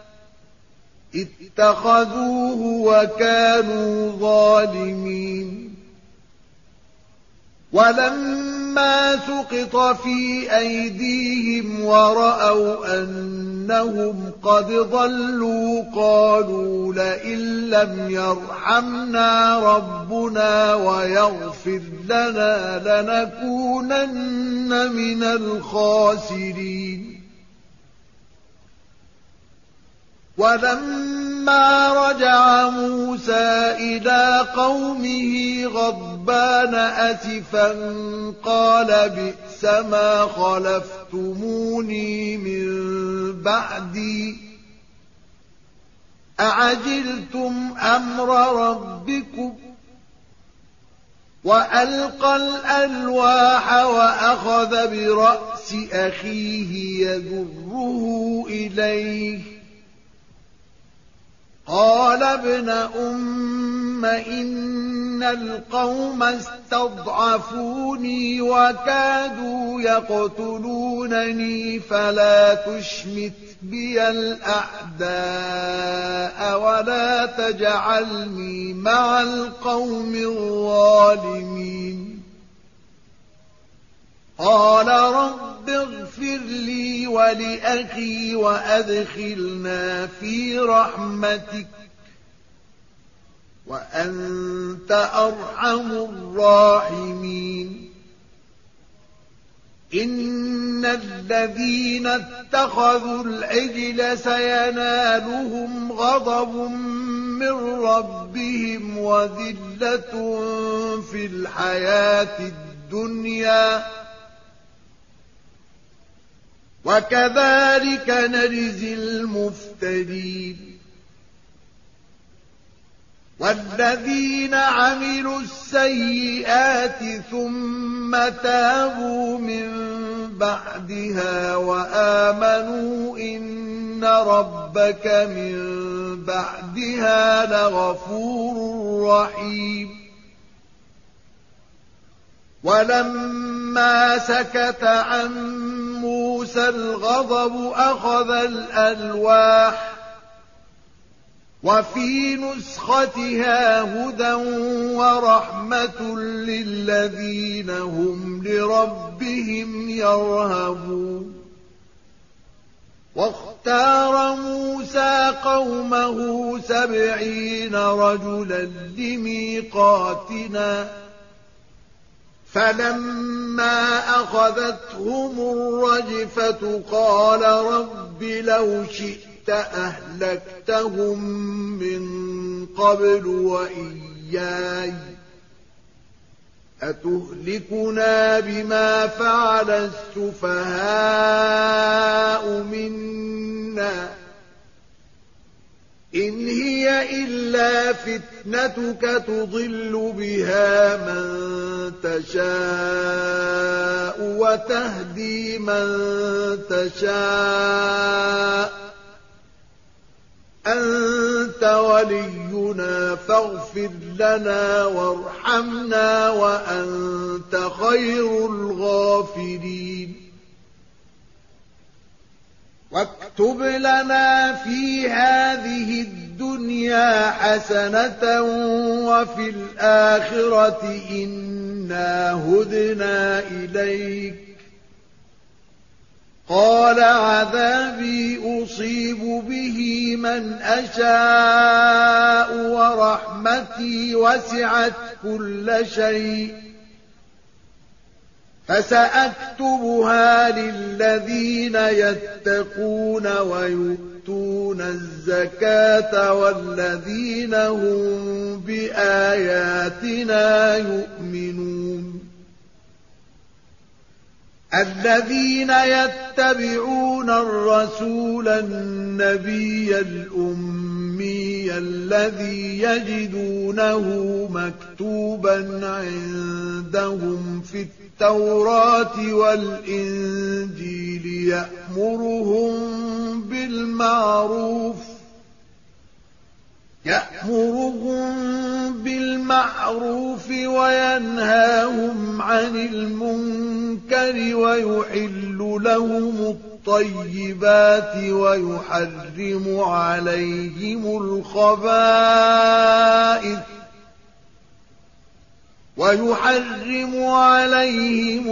اتخذوه وكانوا ظالمين ولما سقط في أيديهم ورأوا أنهم قد ضلوا قالوا لئن لم يرحمنا ربنا ويغفر لنا لنكونن من الخاسرين ولما رجع موسى إلى قومه غضبان أسفا قال بئس ما خلفتموني من بعدي أعجلتم أمر ربكم وألقى الألواح وأخذ برأس أخيه يجره إليه قال ابن أم إن القوم استضعفوني وكادوا يقتلونني فلا تشمت بي الأعداء ولا تجعلني مع القوم الظالمين قال رب اغفر لي ولأخي وأدخلنا في رحمتك وأنت أرحم الراحمين إن الذين اتخذوا العجل سينالهم غضب من ربهم وذلة في الحياة الدنيا وكذلك نجزي المفترين والذين عملوا السيئات ثم تابوا من بعدها وآمنوا إن ربك من بعدها لغفور رحيم ولما سكت عن موسى الغضب أخذ الألواح وفي نسختها هدى ورحمة للذين هم لربهم يرهبون واختار موسى قومه 70 رجلا لميقاتنا فلما أخذتهم الرجفة قال رب لو شئت أهلكتهم من قبل وإياي أتهلكنا بما فعل السفهاء منا إن هي إلا فتنتك تضل بها من تشاء وتهدي من تشاء أنت ولينا فاغفر لنا وارحمنا وأنت خير الغافرين واكتب لنا في هذه الدنيا حسنة وفي الآخرة إنا هدنا إليك قال عذابي أصيب به من أشاء ورحمتي وسعت كل شيء فسأكتبها للذين يتقون ويؤتون الزكاة والذين هم بآياتنا يؤمنون الذين يتبعون الرسول النبي الأمي الذي يجدونه مكتوبا عندهم في التوراة والإنجيل يأمرهم بالمعروف وينهاهم عن المنكر ويحل لهم الطيبات ويحرم عليهم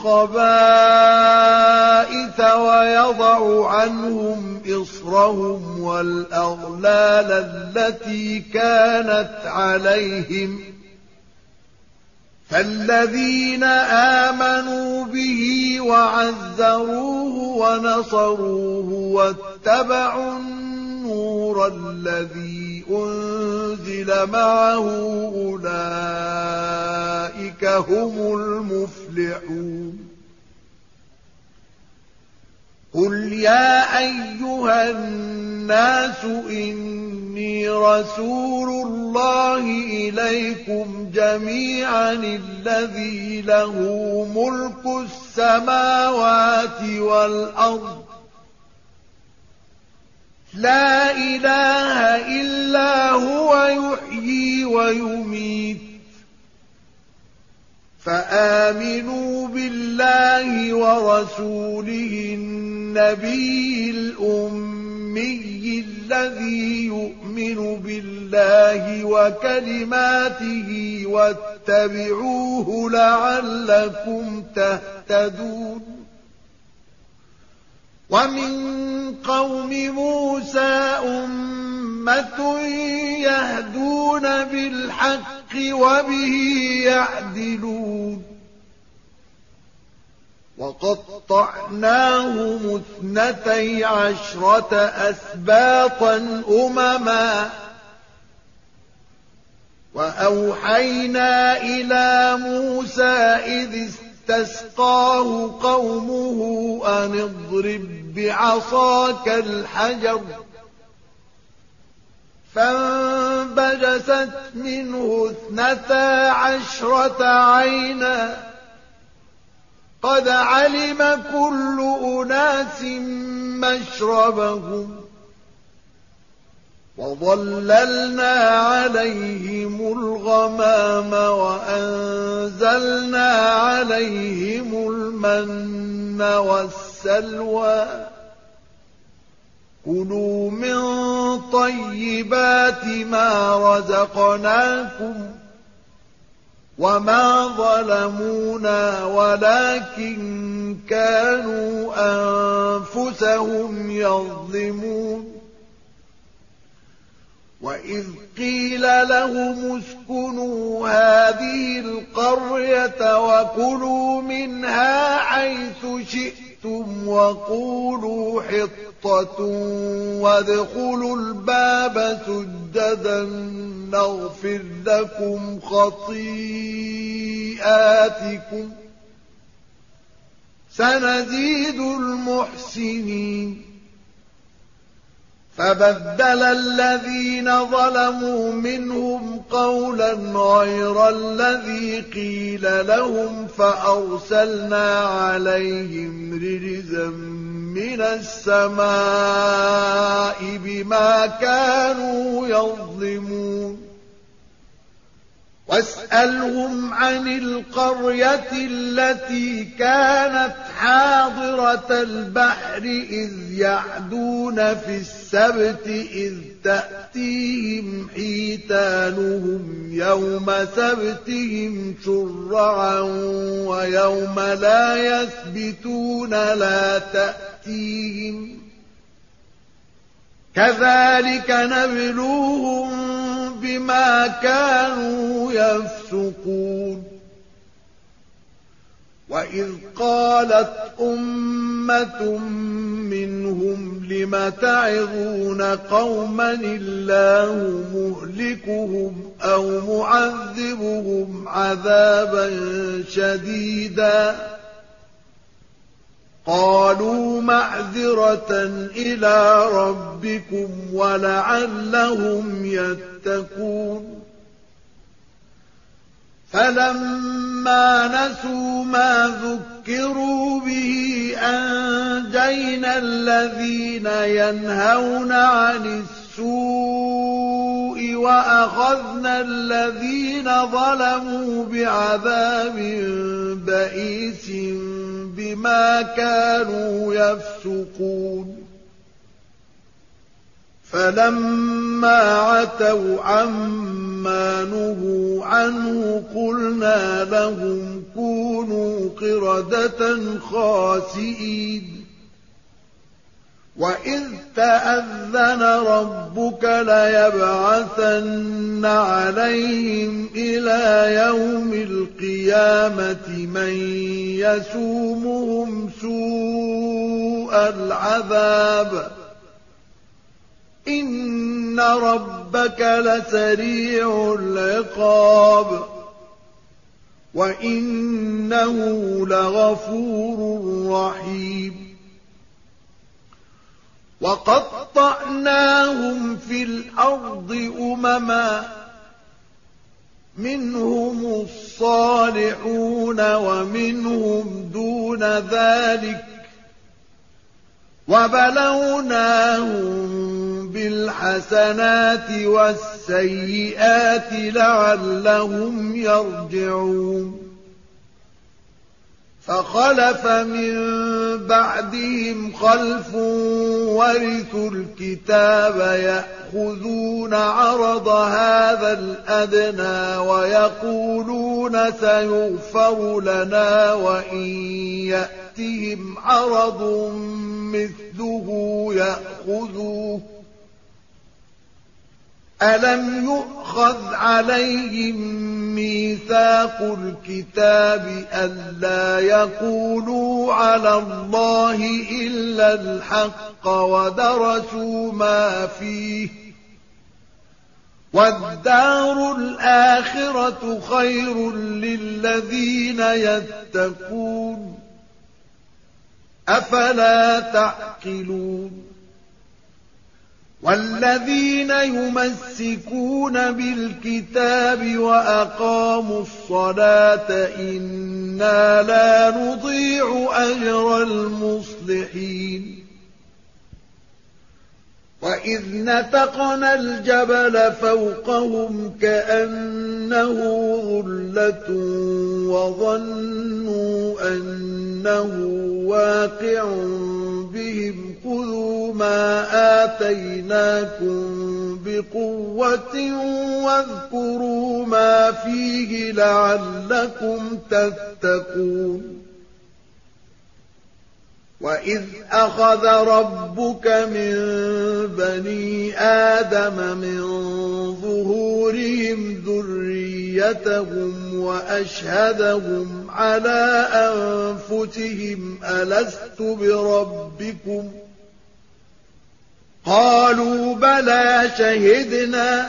الخبائث ويضع عنهم إصرهم والأغلال التي كانت عليهم فالذين آمنوا به وعزروه ونصروه واتبعوا النور الذي أنزل معه أولئك هم المفلحون قل يا أيها الناس إني رسول الله إليكم جميعا الذي له ملك السماوات والأرض لا إله إلا هو يحيي ويميت فآمنوا بالله ورسوله النبي الأمي الذي يؤمن بالله وكلماته واتبعوه لعلكم تهتدون ومن قوم موسى أمة يهدون بالحق وبه يعدلون وقطعناهم 12 أسباطا أمما وأوحينا إلى موسى إذ استسقاه قومه أن اضرب بعصاك الحجر فانبجست منه 12 عينا قد علم كل أناس مشربهم وظللنا عليهم الغمام وأنزلنا عليهم المن والسلوى كلوا من طيبات ما رزقناكم وما ظلمونا ولكن كانوا أنفسهم يظلمون وإذ قيل لهم اسكنوا هذه القرية وكلوا منها حيث شئتم وقولوا حطة وادخلوا الباب سجدا نغفر لكم خطيئاتكم سنزيد المحسنين فبدل الذين ظلموا منهم قولا غير الذي قيل لهم فأرسلنا عليهم رجزا من السماء بما كانوا يظلمون واسألهم عن القرية التي كانت حاضرة البحر إذ يعدون في السبت إذ تأتيهم حيتانهم يوم سبتهم شرعا ويوم لا يسبتون لا تأتيهم كذلك نبلوهم بما كانوا يفسقون وإذ قالت أمة منهم لم تعظون قوما الله مهلكهم أو معذبهم عذابا شديدا قالوا معذرة إلى ربكم ولعلهم يتقون فلما نسوا ما ذكروا به أنجينا الذين ينهون عن السوء وأخذنا الذين ظلموا بعذاب بئيس بما كانوا يفسقون فلما عتوا عما نهوا عنه قلنا لهم كونوا قردة خاسئين وإذ تأذن ربك ليبعثن عليهم إلى يوم القيامة من يسومهم سوء العذاب إن ربك لسريع العقاب وإنه لغفور رحيم وقطعناهم في الأرض أمما منهم الصالحون ومنهم دون ذلك وبلوناهم بالحسنات والسيئات لعلهم يرجعون فخلف من بعدهم خلف ورثوا الكتاب يأخذون عرض هذا الأدنى ويقولون سيغفر لنا وإن يأتهم عرض مثله يأخذوه ألم يؤخذ عليهم ميثاق الكتاب ألا يقولوا على الله إلا الحق ودرسوا ما فيه والدار الآخرة خير للذين يتقون أفلا تعقلون والذين يمسكون بالكتاب وأقاموا الصلاة إنا لا نضيع أجر المصلحين وإذ نتقنا الجبل فوقهم كأنه ظلة وظنوا أنه واقع بهم خذوا ما آتيناكم بقوة واذكروا ما فيه لعلكم تتقون وإذ أخذ ربك من بني آدم من ظهورهم ذريتهم وأشهدهم على أنفسهم ألست بربكم قالوا بلى شهدنا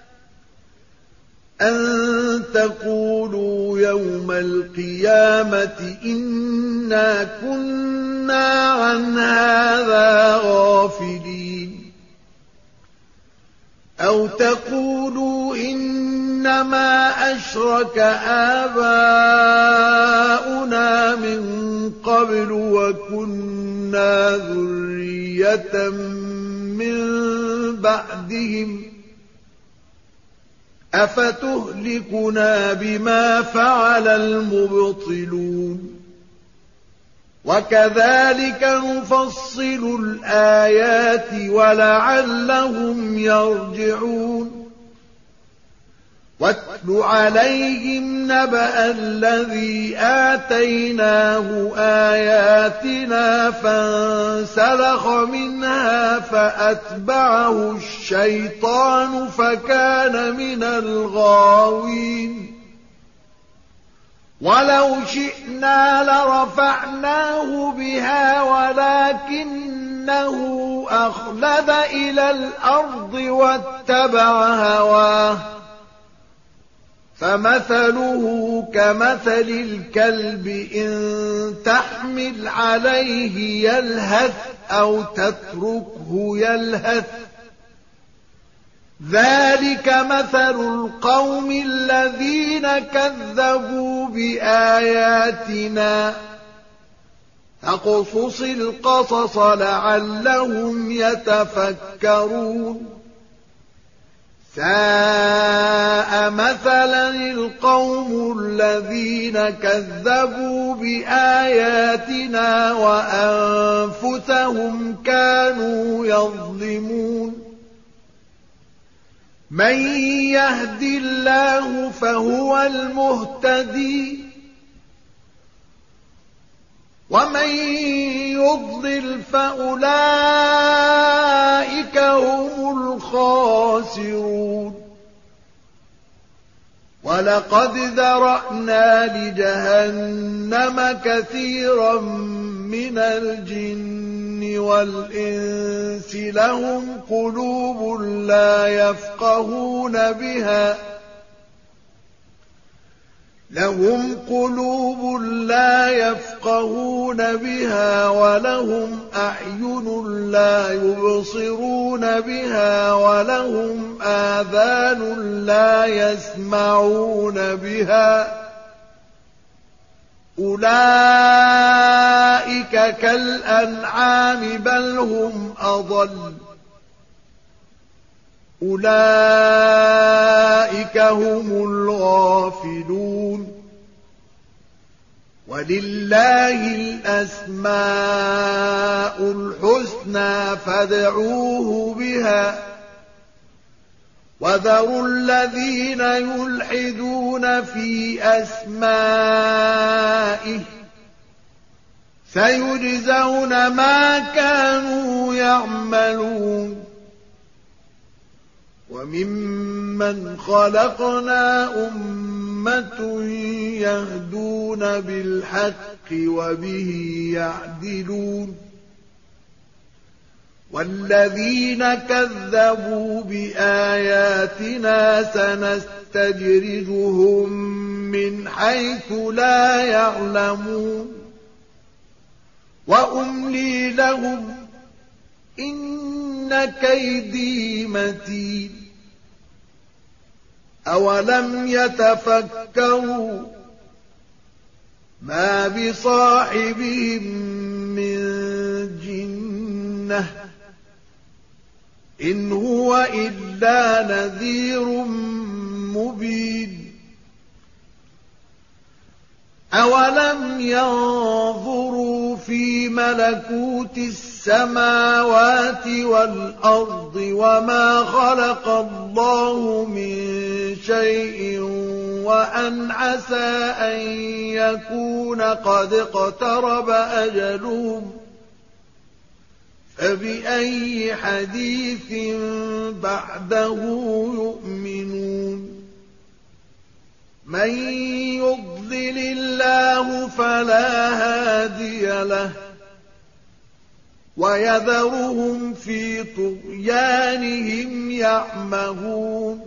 أن تقولوا يوم القيامة إنا كنا عن هذا غافلين أو تقولوا إنما أشرك آباؤنا من قبل وكنا ذرية من بعدهم أفتهلكنا بما فعل المبطلون وكذلك نفصل الآيات ولعلهم يرجعون واتل عليهم نبأ الذي آتيناه آياتنا فانسلخ منها فأتبعه الشيطان فكان من الغاوين ولو شئنا لرفعناه بها ولكنه أخلد إلى الأرض واتبع هواه فمثله كمثل الكلب إن تحمل عليه يلهث أو تتركه يلهث ذلك مثل القوم الذين كذبوا بآياتنا فاقصص القصص لعلهم يتفكرون ساء مثلا القوم الذين كذبوا بآياتنا وأنفسهم كانوا يظلمون من يهد الله فهو المهتدي ومن يضلل فأولئك هم الخاسرون ولقد ذرأنا لجهنم كثيرا من الجن والإنس لهم قلوب لا يفقهون بها ولهم أعين لا يبصرون بها ولهم آذان لا يسمعون بها أولئك كالأنعام بل هم أضل أولئك هم الغافلون ولله الأسماء الحسنى فادعوه بها وذروا الذين يلحدون في أسمائه سيجزون ما كانوا يعملون وممن خلقنا أمة يهدون بالحق وبه يعدلون والذين كذبوا بآياتنا سنستدرجهم من حيث لا يعلمون وأملي لهم إن كيدي متين أولم يتفكروا ما بصاحبهم من جنة إن هو إلا نذير مبين أولم ينظروا في ملكوت السماوات والأرض وما خلق الله من شيء وأن عسى أن يكون قد اقترب أجلهم فبأي حديث بعده يؤمنون من يضلل الله فلا هادي له ويذرهم في طغيانهم يعمهون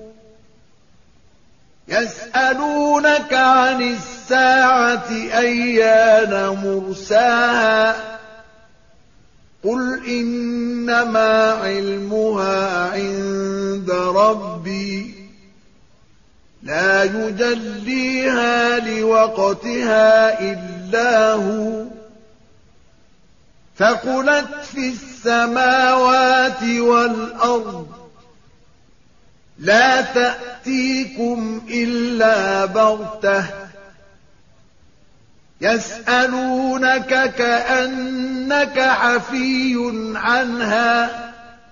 يسألونك عن الساعة أيان مرساها قل إنما علمها عند ربي لا يجليها لوقتها إلا هو ثقلت في السماوات والأرض لا تأتيكم إلا بغتة يسألونك كأنك حفي عنها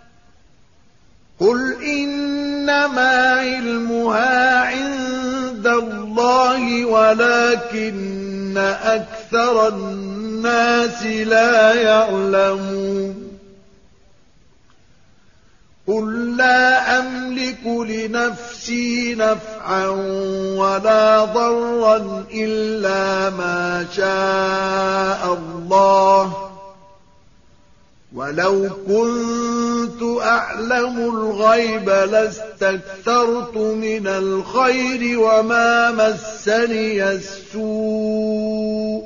قل إنما علمها عند الله ولكن أكثر الناس لا يعلمون قل لا أملك لنفسي نفعا ولا ضرا إلا ما شاء الله ولو كنت كنت أعلم الغيب لاستكثرت من الخير وما مسني السوء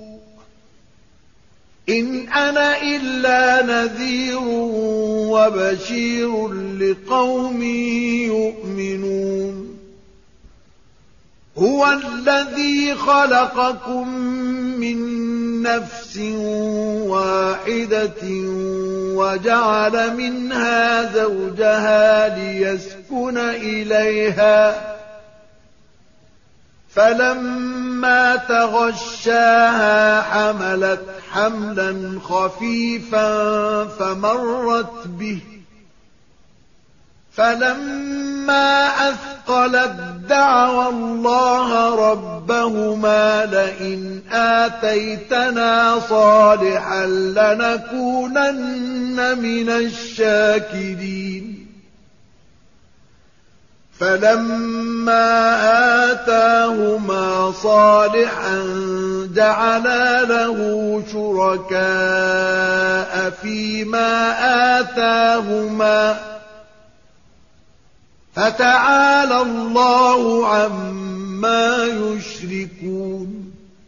إن أنا إلا نذير وبشير لقوم يؤمنون هو الذي خلقكم من نفس واحدة وجعل منها زوجها ليسكن إليها فلما تغشاها حملت حملا خفيفا فمرت به فلما أثقلت دعوا الله ربهما لئن آتيتنا صالحا لنكونن من الشاكرين فلما آتاهما صالحا جعلا له شركاء فيما آتاهما فتعالى الله عما يشركون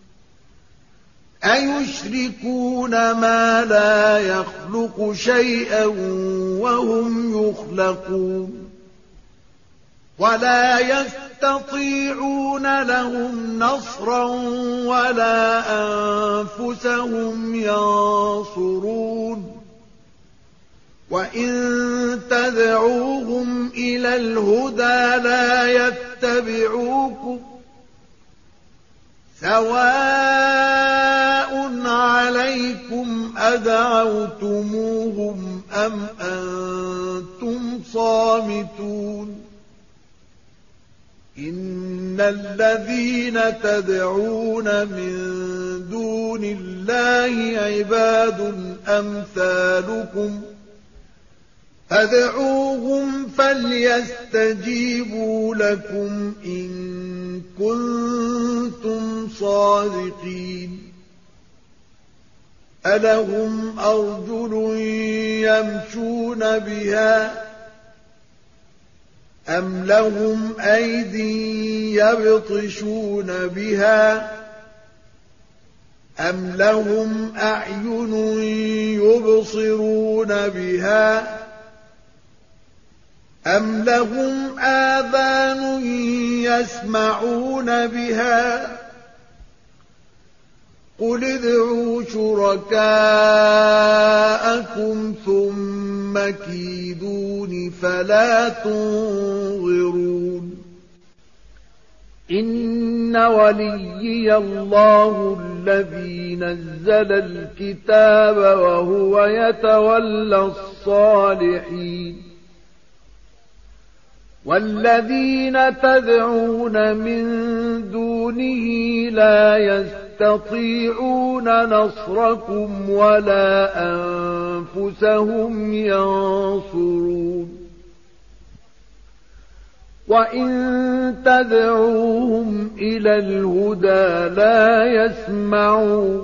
أيشركون ما لا يخلق شيئا وهم يخلقون ولا يستطيعون لهم نصرا ولا أنفسهم ينصرون وإن تدعوهم إلى الهدى لا يتبعوكم سواء عليكم أدعوتموهم أم أنتم صامتون إن الذين تدعون من دون الله عباد أمثالكم فادعوهم فليستجيبوا لكم إن كنتم صادقين ألهم أرجل يمشون بها أم لهم أيدي يبطشون بها أم لهم أعين يبصرون بها أم لهم آذان يسمعون بها قل ادعوا شركاءكم ثم كيدون فلا تنظرون إن وليي الله الذي نزل الكتاب وهو يتولى الصالحين والذين تدعون من دونه لا يستطيعون نصركم ولا أنفسهم ينصرون وإن تدعوهم إلى الهدى لا يسمعوا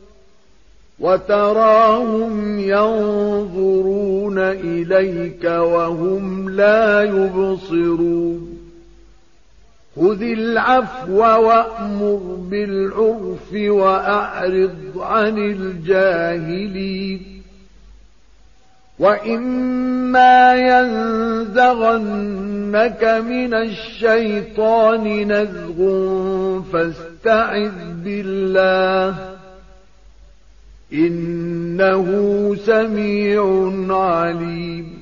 وتراهم ينظرون إليك وهم لا يبصرون خذ العفو وأمر بالعرف وأعرض عن الجاهلين وإما ينزغنك من الشيطان نزغ فاستعذ بالله إنه سميع عليم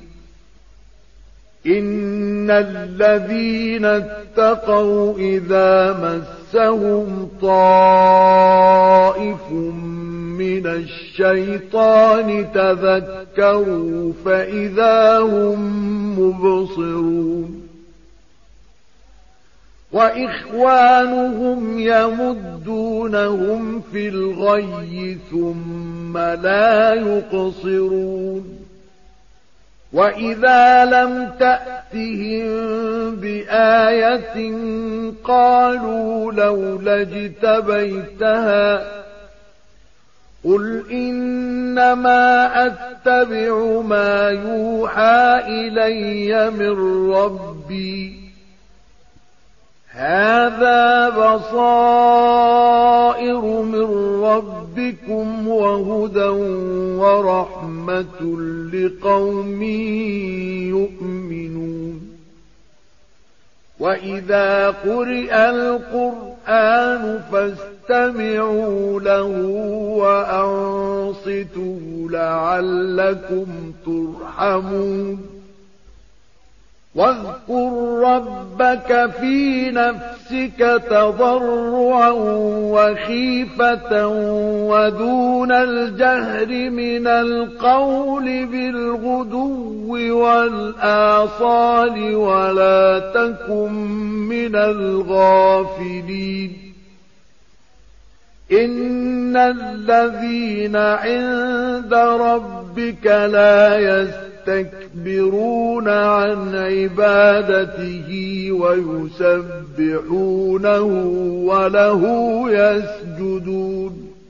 إن الذين اتقوا إذا مسهم طائف من الشيطان تذكروا فإذا هم مبصرون وإخوانهم يمدونهم في الغي ثم لا يقصرون وإذا لم تأتهم بآية قالوا لولا اجتبيتها قل إنما أتبع ما يوحى إلي من ربي هذا بصائر من ربكم وهدى ورحمة لقوم يؤمنون وإذا قرئ القرآن فاستمعوا له وأنصتوا لعلكم ترحمون واذكر ربك في نفسك تضرعا وخيفة ودون الجهر من القول بالغدو والآصال ولا تكن من الغافلين إن الذين عند ربك لا يستكبرون عن عبادته ويسبحونه وله يسجدون